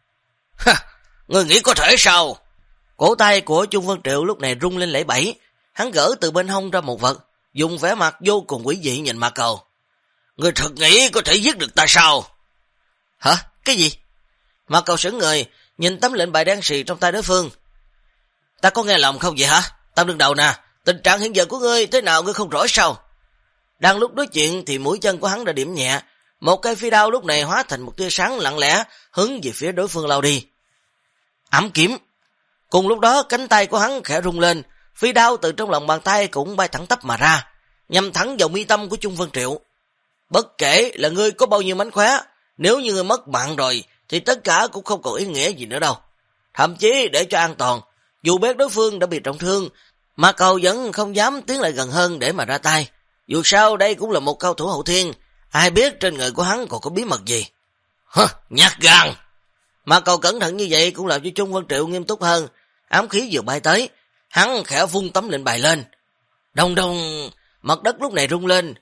Ngươi nghĩ có thể sao? Cổ tay của Trung Vân Triệu lúc này rung lên lẫy bẫy, hắn gỡ từ bên hông ra một vật, dùng vẻ mặt vô cùng quỷ dị nhìn Mạc Cầu. Ngươi thật nghĩ có thể giết được ta sao? Hả? Cái gì? Mạc Cầu sững người, nhìn tấm lệnh bài đen xì trong tay đối phương. Ta có nghe lầm không vậy hả? Tam đương đầu nè, tình trạng hiện giờ của ngươi thế nào ngươi không rõ sao? Đang lúc nói chuyện thì mũi chân của hắn đã điểm nhẹ, một cây phi đao lúc này hóa thành một tia sáng lặng lẽ hướng về phía đối phương lao đi. Ám kiếm. Cùng lúc đó cánh tay của hắn khẽ rung lên, phi đao từ trong lòng bàn tay cũng bay thẳng tắp mà ra, nhằm thẳng vào mi tâm của Trung Vân Triệu. Bất kể là ngươi có bao nhiêu mánh khóe, nếu như ngươi mất mạng rồi thì tất cả cũng không còn ý nghĩa gì nữa đâu. Thậm chí để cho an toàn, dù biết đối phương đã bị trọng thương, Mạc Cầu vẫn không dám tiến lại gần hơn để mà ra tay. Dù sao đây cũng là một cao thủ hậu thiên, ai biết trên người của hắn còn có bí mật gì. Nhát gan. Mạc Cầu cẩn thận như vậy cũng làm cho Trung Vân Triệu nghiêm túc hơn. Ám khí vừa bay tới, hắn khẽ vung tấm lệnh bài lên. Đông đông, mặt đất lúc này rung lên.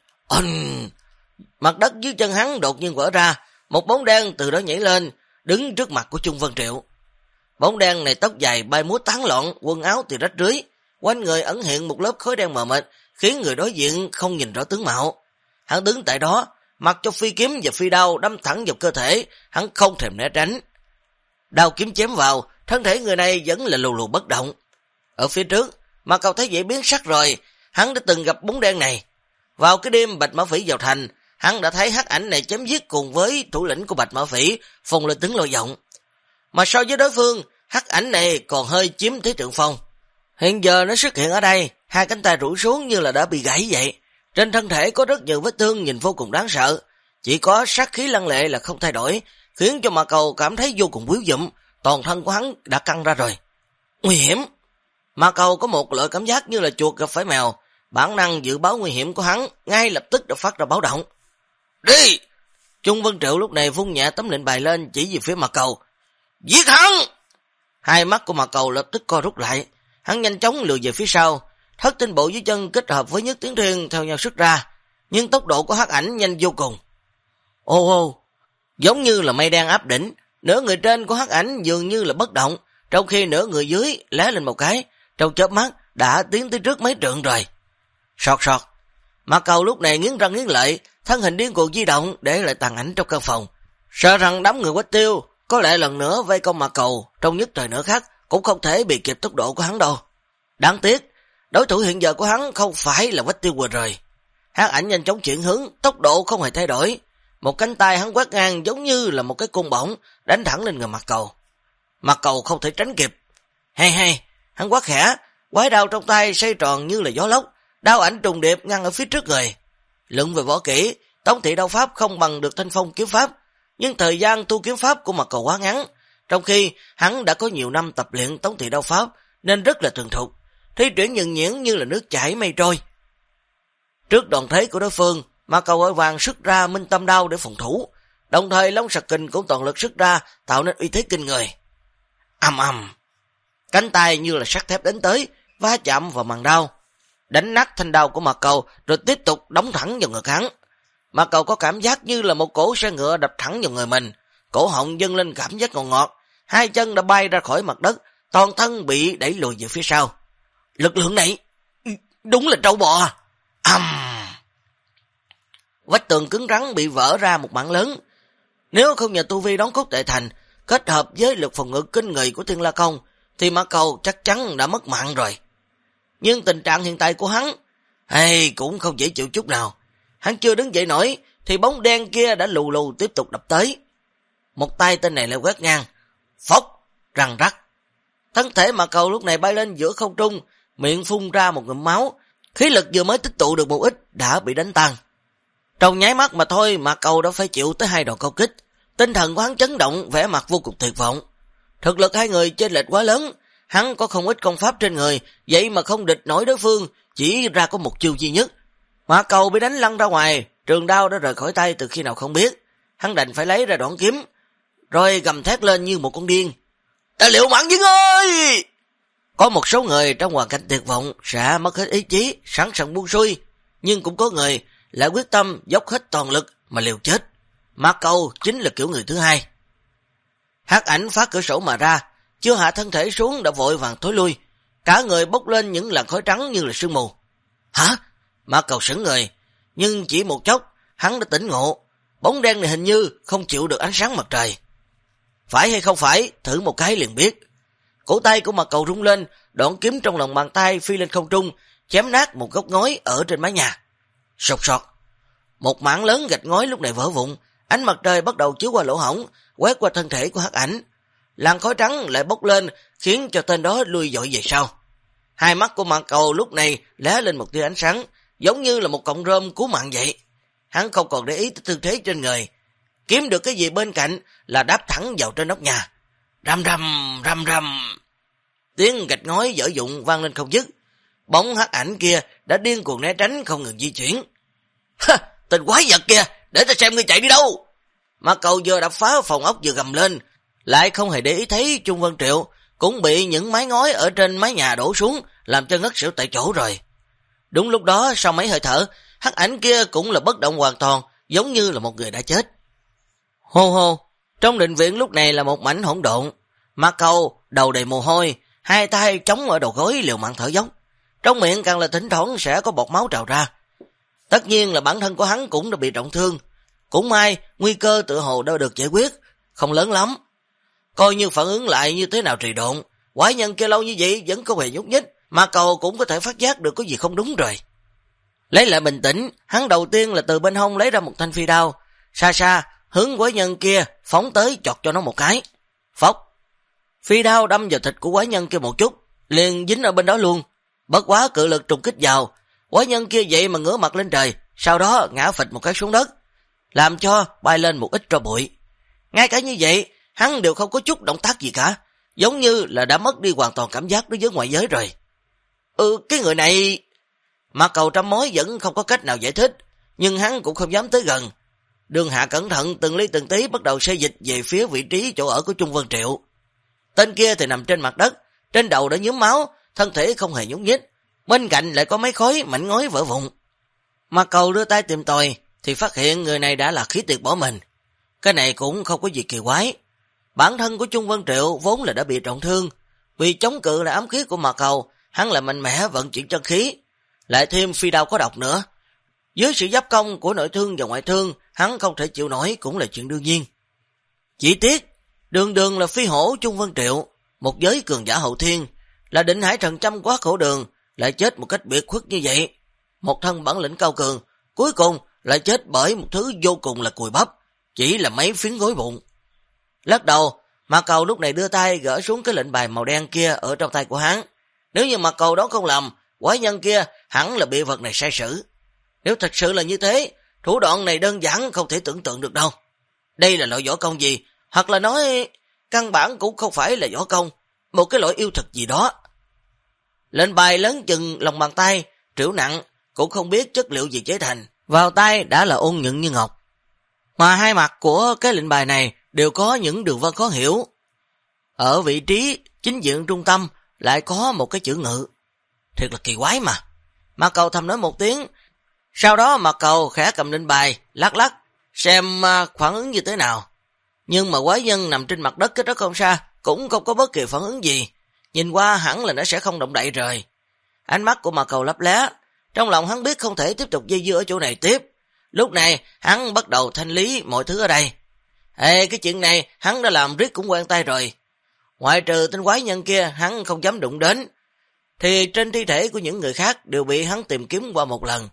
Mặt đất dưới chân hắn đột nhiên vỡ ra, một bóng đen từ đó nhảy lên, đứng trước mặt của Trung Vân Triệu. Bóng đen này tóc dài bay múa tán loạn, quần áo thì rách rưới, quanh người ẩn hiện một lớp khói đen mờ mịt, khiến người đối diện không nhìn rõ tướng mạo. Hắn đứng tại đó, mặc cho phi kiếm và phi đao đâm thẳng vào cơ thể, hắn không thèm né tránh. Đao kiếm chém vào, thân thể người này vẫn là lù lù bất động. Ở phía trước, Mạc Cầu thấy vậy biến sắc rồi, hắn đã từng gặp bóng đen này. Vào cái đêm Bạch Mã Phỉ vào thành, hắn đã thấy hắc ảnh này chém giết cùng với thủ lĩnh của Bạch Mã Phỉ, phùng lên tiếng lôi vọng. Mà so với đối phương, hắc ảnh này còn hơi chiếm thế thượng phong. Hiện giờ nó xuất hiện ở đây, hai cánh tay rũ xuống như là đã bị gãy vậy. Trên thân thể có rất nhiều vết thương nhìn vô cùng đáng sợ. Chỉ có sát khí lăng lệ là không thay đổi, khiến cho Ma Cầu cảm thấy vô cùng quýu dụm, toàn thân của hắn đã căng ra rồi. Nguy hiểm! Ma Cầu có một loại cảm giác như là chuột gặp phải mèo, bản năng dự báo nguy hiểm của hắn ngay lập tức đã phát ra báo động. Đi! Trung Vân Triệu lúc này vung nhẹ tấm lệnh bài lên chỉ về phía Ma Cầu. Giết hắn! Hai mắt của Ma Cầu lập tức co rút lại, hắn nhanh chóng lùi về phía sau, thất tinh bộ dưới chân kết hợp với nhất tiếng thiên theo nhau xuất ra, nhưng tốc độ của hắc ảnh nhanh vô cùng. Ô, giống như là mây đen áp đỉnh, nửa người trên của hắc ảnh dường như là bất động, trong khi nửa người dưới lé lên một cái, trong chớp mắt đã tiến tới trước mấy trượng rồi. Sọt. Ma Cầu lúc này nghiến răng nghiến lợi, thân hình điên cuồng di động để lại tàn ảnh trong căn phòng. Sợ rằng đám người Quách Tiêu có lẽ lần nữa vây công Ma Cầu, trong nhất thời nửa khắc cũng không thể bị kịp tốc độ của hắn đâu. Đáng tiếc, đối thủ hiện giờ của hắn không phải là Quách Tiêu vừa rồi. Hắc ảnh nhanh chóng chuyển hướng, tốc độ không hề thay đổi. Một cánh tay hắn quét ngang giống như là một cái cung bổng đánh thẳng lên người Ma Cầu. Ma Cầu không thể tránh kịp. Hay, hắn quát khẽ, quái đao trong tay xoay tròn như là gió lốc, đao ảnh trùng điệp ngăn ở phía trước người. Luận về võ kỹ, Tống Thị đao pháp không bằng được Thanh Phong kiếm pháp, nhưng thời gian tu kiếm pháp của Ma Cầu quá ngắn, trong khi hắn đã có nhiều năm tập luyện Tống Thị đao pháp nên rất là thuần thục, thi triển nhuần nhuyễn như là nước chảy mây trôi. Trước đòn thế của đối phương, Ma Cầu vội vàng xuất ra Minh Tâm đao để phòng thủ, đồng thời Long Sặc Kình cũng toàn lực xuất ra, tạo nên uy thế kinh người. Ầm, cánh tay như là sắt thép đánh tới, va chạm vào màn đao, đánh nát thanh đao của Ma Cầu rồi tiếp tục đóng thẳng vào ngực hắn. Ma Cầu có cảm giác như là một cỗ xe ngựa đập thẳng vào người mình, cổ họng dâng lên cảm giác ngọt ngọt, hai chân đã bay ra khỏi mặt đất, toàn thân bị đẩy lùi về phía sau. Lực lượng này đúng là trâu bò. Vách tường cứng rắn bị vỡ ra một mảng lớn. Nếu không nhờ tu vi đón cốt đại thành kết hợp với lực phòng ngự kinh người của Thiên La Công thì Ma Cầu chắc chắn đã mất mạng rồi. Nhưng tình trạng hiện tại của hắn cũng không dễ chịu chút nào. Hắn chưa đứng dậy nổi thì bóng đen kia đã lù lù tiếp tục đập tới. Một tay tên này lại quét ngang, phốc, răng rắc. Thân thể Ma Cầu lúc này bay lên giữa không trung, miệng phun ra một ngụm máu, khí lực vừa mới tích tụ được một ít đã bị đánh tan. Trong nháy mắt mà thôi, Ma Cầu đã phải chịu tới 2 đòn công kích, tinh thần của hắn chấn động, vẻ mặt vô cùng tuyệt vọng. Thực lực hai người chênh lệch quá lớn, hắn có không ít công pháp trên người, vậy mà không địch nổi đối phương, chỉ ra có một chiêu duy nhất. Ma Cầu bị đánh lăn ra ngoài, trường đao đã rời khỏi tay từ khi nào không biết, hắn đành phải lấy ra đoạn kiếm, rồi gầm thét lên như một con điên. Tài liệu Mãn Viên ơi! Có một số người trong hoàn cảnh tuyệt vọng sẽ mất hết ý chí, sẵn sàng buông xuôi, nhưng cũng có người lại quyết tâm dốc hết toàn lực mà liều chết. Ma Cầu chính là kiểu người thứ hai. Hắc ảnh phá cửa sổ mà ra, chưa hạ thân thể xuống đã vội vàng thối lui, cả người bốc lên những làn khói trắng như là sương mù. Hả? Ma Cầu sững người, nhưng chỉ một chốc hắn đã tỉnh ngộ, bóng đen này hình như không chịu được ánh sáng mặt trời. Phải hay không phải, thử một cái liền biết. Cổ tay của Ma Cầu rung lên, đoạn kiếm trong lòng bàn tay phi lên không trung, chém nát một góc ngói ở trên mái nhà. Sột. Một mảng lớn gạch ngói lúc này vỡ vụn, ánh mặt trời bắt đầu chiếu qua lỗ hổng, quét qua thân thể của hắc ảnh. Làn khói trắng lại bốc lên, khiến cho tên đó lui dội về sau. Hai mắt của Ma Cầu lúc này lóe lên một tia ánh sáng, giống như là một cọng rơm cứu mạng vậy. Hắn không còn để ý tới tư thế trên người, kiếm được cái gì bên cạnh là đáp thẳng vào trên nóc nhà. Rầm. Tiếng gạch ngói dở dụng vang lên không dứt. Bóng hắc ảnh kia đã điên cuồng né tránh không ngừng di chuyển. Tên quái vật kia, để ta xem ngươi chạy đi đâu. Ma Cầu vừa đập phá phòng ốc vừa gầm lên, lại không hề để ý thấy Trung Vân Triệu cũng bị những mái ngói ở trên mái nhà đổ xuống, làm cho ngất xỉu tại chỗ rồi. Đúng lúc đó, sau mấy hơi thở, hắc ảnh kia cũng là bất động hoàn toàn, giống như là một người đã chết. Hô, trong định viện lúc này là một mảnh hỗn độn. Ma Cầu đầu đầy mồ hôi, hai tay chống ở đầu gối liều mạng thở dốc, trong miệng càng là thỉnh thoảng sẽ có bọt máu trào ra. Tất nhiên là bản thân của hắn cũng đã bị trọng thương, cũng may nguy cơ tựa hồ đã được giải quyết, không lớn lắm. Coi như phản ứng lại như thế nào trì độn, quái nhân kia lâu như vậy vẫn không hề nhúc nhích, Ma Cầu cũng có thể phát giác được có gì không đúng rồi. Lấy lại bình tĩnh, hắn đầu tiên là từ bên hông lấy ra một thanh phi đao, xa hướng quái nhân kia phóng tới chọt cho nó một cái. Phốc. Phi đao đâm vào thịt của quái nhân kia một chút, liền dính ở bên đó luôn. Bất quá cự lực trùng kích vào, quái nhân kia vậy mà ngửa mặt lên trời, sau đó ngã phịch một cái xuống đất, làm cho bay lên một ít tro bụi. Ngay cả như vậy, hắn đều không có chút động tác gì cả, giống như là đã mất đi hoàn toàn cảm giác đối với ngoại giới rồi. Cái người này... Mạc Cầu trăm mối vẫn không có cách nào giải thích, nhưng hắn cũng không dám tới gần. Đường Hạ cẩn thận từng ly từng tí bắt đầu xê dịch về phía vị trí chỗ ở của Trung Vân Triệu. Tên kia thì nằm trên mặt đất, trên đầu đã nhuốm máu, thân thể không hề nhúc nhích, bên cạnh lại có mấy khối mảnh ngói vỡ vụn. Mạc Cầu đưa tay tìm tòi thì phát hiện người này đã là khí tuyệt bỏ mình. Cái này cũng không có gì kỳ quái. Bản thân của Trung Vân Triệu vốn là đã bị trọng thương, vì chống cự lại ám khí của Mạc Cầu, hắn lại mạnh mẽ vận chuyển chân khí, lại thêm phi đao có độc nữa. Dưới sự giáp công của nội thương và ngoại thương, hắn không thể chịu nổi cũng là chuyện đương nhiên. Chỉ tiếc, đường đường là phi hổ Trung Vân Triệu, một giới cường giả hậu thiên, là định hải thần châm quá khổ đường, lại chết một cách biệt khuất như vậy. Một thân bản lĩnh cao cường, cuối cùng lại chết bởi một thứ vô cùng là cùi bắp, chỉ là mấy phiến gối bụng. Lắc đầu, Mạc Cầu lúc này đưa tay gỡ xuống cái lệnh bài màu đen kia ở trong tay của hắn. Nếu như Mạc Cầu đoán không lầm, quái nhân kia hẳn là bị vật này sai sử. Nếu thật sự là như thế, thủ đoạn này đơn giản không thể tưởng tượng được đâu. Đây là loại võ công gì? Hoặc là nói, căn bản cũng không phải là võ công, một cái loại yêu thực gì đó. Lệnh bài lớn chừng lòng bàn tay, trĩu nặng, cũng không biết chất liệu gì chế thành. Vào tay đã là ôn nhuận như ngọc. Mà hai mặt của cái lệnh bài này đều có những đường vân khó hiểu. Ở vị trí chính diện trung tâm lại có một cái chữ ngự. Thiệt là kỳ quái mà. Mạc Cầu thầm nói một tiếng. Sau đó Mạc Cầu khẽ cầm lệnh bài, lắc lắc, xem phản ứng như thế nào. Nhưng mà quái nhân nằm trên mặt đất cách đó không xa, cũng không có bất kỳ phản ứng gì. Nhìn qua hẳn là nó sẽ không động đậy rồi. Ánh mắt của Mạc Cầu lấp lé. Trong lòng hắn biết không thể tiếp tục dây dưa ở chỗ này tiếp. Lúc này hắn bắt đầu thanh lý mọi thứ ở đây. Cái chuyện này hắn đã làm riết cũng quen tay rồi. Ngoại trừ tên quái nhân kia hắn không dám đụng đến, thì trên thi thể của những người khác đều bị hắn tìm kiếm qua một lần.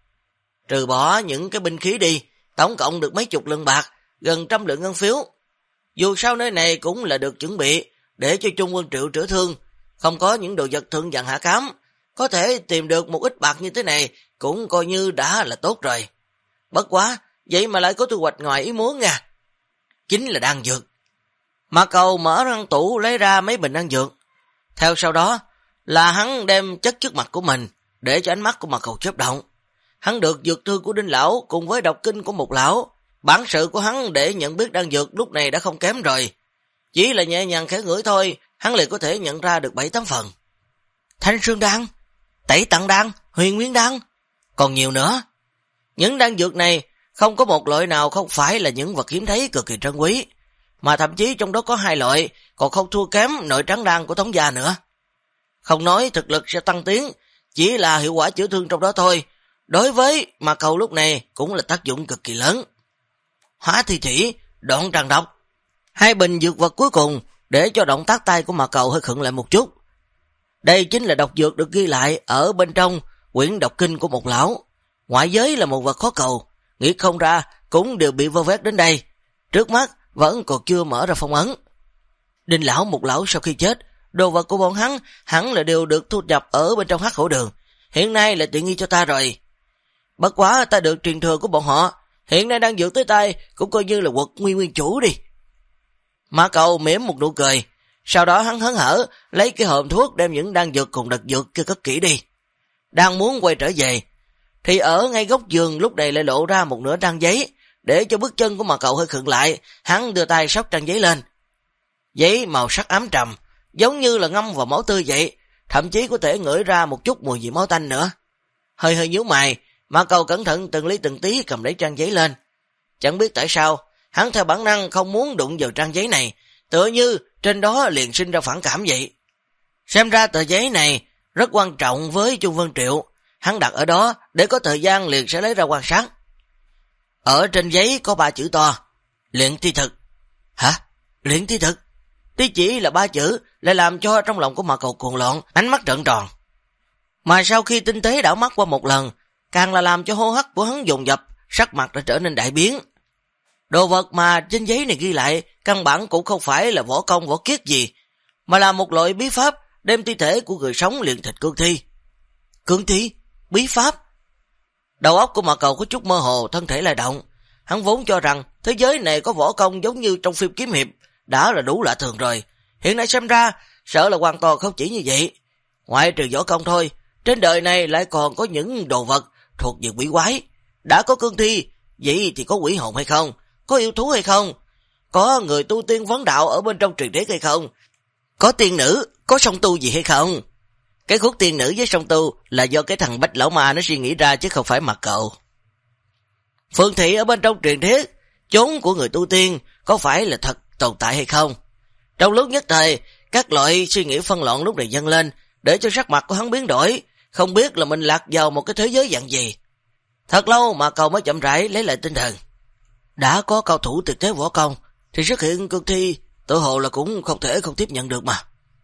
Trừ bỏ những cái binh khí đi, tổng cộng được mấy chục lượng bạc, gần 100 lượng ngân phiếu. Dù sao nơi này cũng là được chuẩn bị để cho Trung Quân Triệu chữa thương, không có những đồ vật thượng vàng hạ cám, có thể tìm được một ít bạc như thế này cũng coi như đã là tốt rồi. Bất quá, vậy mà lại có thu hoạch ngoài ý muốn nha. Chính là đan dược. Mạc Cầu mở ngăn tủ lấy ra mấy bình đan dược. Theo sau đó là hắn đem chất trước mặt của mình, để cho ánh mắt của Mạc Cầu chớp động. Hắn được dược thư của Đinh Lão cùng với độc kinh của một lão. Bản sự của hắn để nhận biết đan dược lúc này đã không kém rồi. Chỉ là nhẹ nhàng khẽ ngửi thôi, hắn liền có thể nhận ra được 7-8 phần. Thanh Sương Đan, Tẩy Tặng Đan, Huyền Nguyên Đan, còn nhiều nữa. Những đan dược này không có một loại nào không phải là những vật hiếm thấy cực kỳ trân quý, mà thậm chí trong đó có 2 loại còn không thua kém nội trắng đan của Tống gia nữa. Không nói thực lực sẽ tăng tiến, chỉ là hiệu quả chữa thương trong đó thôi, đối với Mạc Cầu lúc này cũng là tác dụng cực kỳ lớn. Hóa thi thủy, đoạn tràn độc. 2 bình dược vật cuối cùng để cho động tác tay của Mạc Cầu hơi khựng lại một chút. Đây chính là độc dược được ghi lại ở bên trong quyển độc kinh của một lão. Ngoại giới là một vật khó cầu, nghĩ không ra cũng đều bị vơ vét đến đây. Trước mắt vẫn còn chưa mở ra phong ấn. Đinh Lão một lão sau khi chết, đồ vật của bọn hắn hẳn là đều được thu nhập ở bên trong Hắc Hổ Đường. Hiện nay là tiện nghi cho ta rồi. Bất quá ta được truyền thừa của bọn họ, hiện nay đang dược tới tay cũng coi như là quật nguyên chủ đi. Mã Cầu mỉm một nụ cười, sau đó hắn hớn hở lấy cái hòm thuốc đem những đan dược cùng đặc dược kia cất kỹ đi. Đang muốn quay trở về thì ở ngay góc giường lúc này lại lộ ra một nửa trang giấy. Để cho bước chân của Mã Cầu hơi khựng lại, hắn đưa tay xốc trang giấy lên. Giấy màu sắc ám trầm, giống như là ngâm vào máu tươi vậy, thậm chí có thể ngửi ra một chút mùi vị máu tanh nữa. Hơi nhíu mày, Mã Cầu cẩn thận từng lý từng tí cầm lấy trang giấy lên. Chẳng biết tại sao, hắn theo bản năng không muốn đụng vào trang giấy này, tựa như trên đó liền sinh ra phản cảm vậy. Xem ra tờ giấy này rất quan trọng với Trung Vân Triệu, hắn đặt ở đó để có thời gian liền sẽ lấy ra quan sát. Ở trên giấy có 3 chữ to, luyện thi thực. Hả? Luyện thi thực? Tí chỉ là 3 chữ lại làm cho trong lòng của Mã Cầu cuồng loạn, ánh mắt trợn tròn. Mà sau khi tinh tế đảo mắt qua một lần, càng là làm cho hô hấp của hắn dồn dập, sắc mặt đã trở nên đại biến. Đồ vật mà trên giấy này ghi lại căn bản cũng không phải là võ công võ kiết gì, mà là một loại bí pháp đem thi thể của người sống luyện thịt cương thi. Cương thi? Bí pháp? Đầu óc của Mã Cầu có chút mơ hồ, thân thể lại động. Hắn vốn cho rằng thế giới này có võ công giống như trong phim kiếm hiệp đã là đủ lạ thường rồi. Hiện nay xem ra, sợ là hoàn toàn không chỉ như vậy. Ngoại trừ võ công thôi, trên đời này lại còn có những đồ vật thuộc về quỷ quái. Đã có cương thi, vậy thì có quỷ hồn hay không? Có yêu thú hay không? Có người tu tiên vấn đạo ở bên trong truyền thuyết hay không? Có tiên nữ, có song tu gì hay không? Cái khúc tiên nữ với song tu là do cái thằng Bách Lão Ma nó suy nghĩ ra chứ không phải Mạc Cầu. Phường thị ở bên trong truyền thuyết, chốn của người tu tiên có phải là thật tồn tại hay không? Trong lúc nhất thời, các loại suy nghĩ phân loạn lúc này dâng lên, để cho sắc mặt của hắn biến đổi, không biết là mình lạc vào một cái thế giới dạng gì. Thật lâu mà Cầu mới chậm rãi lấy lại tinh thần. Đã có cao thủ tuyệt thế võ công, thì xuất hiện cương thi, tự hồ là cũng không thể không tiếp nhận được mà.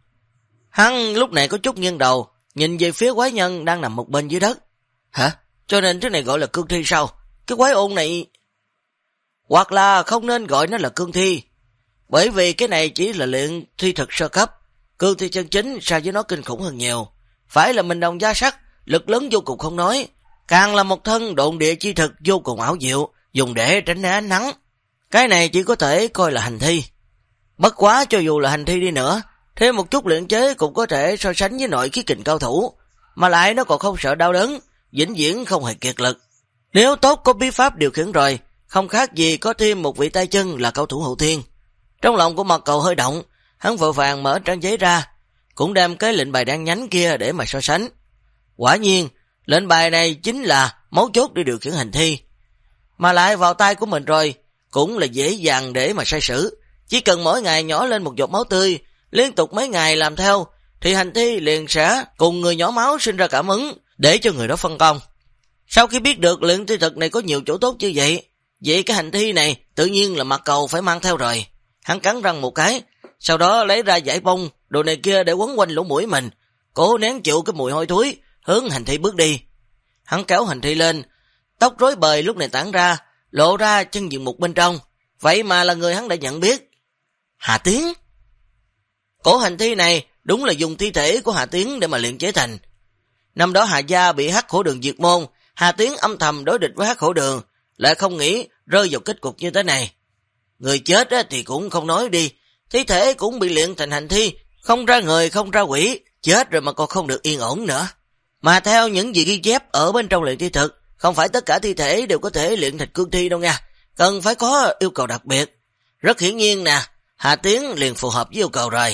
Hắn lúc này có chút nghiêng đầu, nhìn về phía quái nhân đang nằm một bên dưới đất. Hả? Cho nên cái này gọi là cương thi sao? Cái quái ôn này... Hoặc là không nên gọi nó là cương thi, bởi vì cái này chỉ là luyện thi thực sơ cấp. Cương thi chân chính so với nó kinh khủng hơn nhiều. Phải là mình đồng gia sắc, lực lớn vô cùng không nói, càng là một thân độn địa chi thực vô cùng ảo diệu, dùng để tránh né ánh nắng. Cái này chỉ có thể coi là hành thi. Bất quá cho dù là hành thi đi nữa, thêm một chút luyện chế cũng có thể so sánh với nội khí kình cao thủ, mà lại nó còn không sợ đau đớn, vĩnh viễn không hề kiệt lực. Nếu tốt có bí pháp điều khiển rồi, không khác gì có thêm một vị tay chân là cao thủ hậu thiên. Trong lòng của Mạc Cầu hơi động, hắn vội vàng mở trang giấy ra, cũng đem cái lệnh bài đen nhánh kia để mà so sánh. Quả nhiên, lệnh bài này chính là mấu chốt để điều khiển hành thi, mà lại vào tay của mình rồi, cũng là dễ dàng để mà sai sử. Chỉ cần mỗi ngày nhỏ lên một giọt máu tươi, liên tục mấy ngày làm theo, thì hành thi liền sẽ cùng người nhỏ máu sinh ra cảm ứng, để cho người đó phân công. Sau khi biết được luyện thi thực này có nhiều chỗ tốt như vậy, vậy cái hành thi này tự nhiên là Mạc Cầu phải mang theo rồi. Hắn cắn răng một cái, sau đó lấy ra dải bông, đồ này kia để quấn quanh lỗ mũi mình, cố nén chịu cái mùi hôi thối, hướng hành thi bước đi. Hắn kéo hành thi lên, tóc rối bời lúc này tản ra, lộ ra chân diện mục bên trong, vậy mà là người hắn đã nhận biết. Hà Tiến. Cổ hành thi này đúng là dùng thi thể của Hà Tiến để mà luyện chế thành. Năm đó Hà Gia bị Hắc Hổ Đường diệt môn, Hà Tiến âm thầm đối địch với Hắc Hổ Đường, lại không nghĩ rơi vào kết cục như thế này. Người chết thì cũng không nói đi, thi thể cũng bị luyện thành hành thi, không ra người không ra quỷ, chết rồi mà còn không được yên ổn nữa. Mà theo những gì ghi chép ở bên trong luyện thi thực, không phải tất cả thi thể đều có thể luyện thành cương thi đâu nha, cần phải có yêu cầu đặc biệt. Rất hiển nhiên nè, Hà Tiến liền phù hợp với yêu cầu rồi.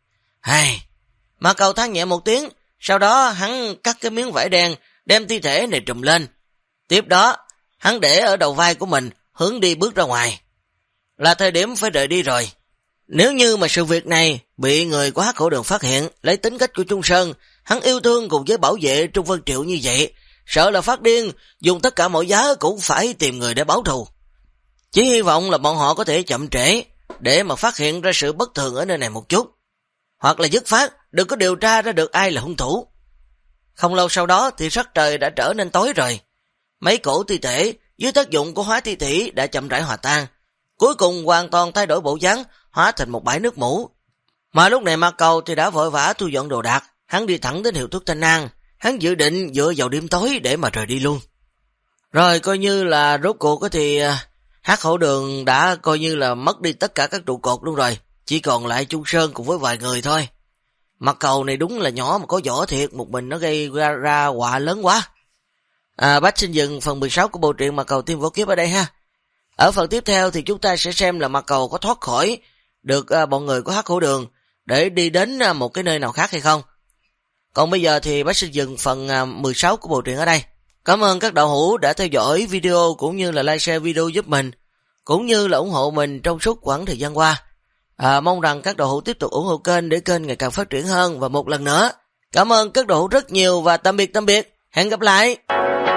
Mà Cầu than nhẹ một tiếng, sau đó hắn cắt cái miếng vải đen, đem thi thể này trùm lên. Tiếp đó, hắn để ở đầu vai của mình, hướng đi bước ra ngoài. Là thời điểm phải rời đi rồi. Nếu như mà sự việc này bị người của Hắc Hổ Đường phát hiện, lấy tính cách của Trung Sơn, hắn yêu thương cùng với bảo vệ Trung Vân Triệu như vậy, sợ là phát điên, dùng tất cả mọi giá cũng phải tìm người để báo thù. Chỉ hy vọng là bọn họ có thể chậm trễ, để mà phát hiện ra sự bất thường ở nơi này một chút. Hoặc là dứt phát, đừng có điều tra ra được ai là hung thủ. Không lâu sau đó thì sắc trời đã trở nên tối rồi. Mấy cổ thi thể dưới tác dụng của hóa thi thủy đã chậm rãi hòa tan, cuối cùng hoàn toàn thay đổi bộ dáng, hóa thành một bãi nước mủ. Mà lúc này Mạc Cầu thì đã vội vã thu dọn đồ đạc, hắn đi thẳng đến hiệu thuốc Thanh An, hắn dự định dựa vào đêm tối để mà rời đi luôn. Rồi coi như là rốt cuộc thì Hắc Hổ Đường đã coi như là mất đi tất cả các trụ cột luôn rồi, chỉ còn lại Trung Sơn cùng với vài người thôi. Mạc Cầu này đúng là nhỏ mà có võ thiệt, một mình nó gây ra họa lớn quá. Bách xin dừng phần 16 của bộ truyện Mạc Cầu Tiên Võ Kiếp ở đây ha. Ở phần tiếp theo thì chúng ta sẽ xem là Mạc Cầu có thoát khỏi được bọn người của Hắc Hổ Đường để đi đến một cái nơi nào khác hay không. Còn bây giờ thì Bách xin dừng phần 16 của bộ truyện ở đây. Cảm ơn các đạo hữu đã theo dõi video cũng như là like share video giúp mình, cũng như là ủng hộ mình trong suốt quãng thời gian qua. Mong rằng các đạo hữu tiếp tục ủng hộ kênh để kênh ngày càng phát triển hơn. Và một lần nữa, cảm ơn các đạo hữu rất nhiều và tạm biệt. Hẹn gặp lại.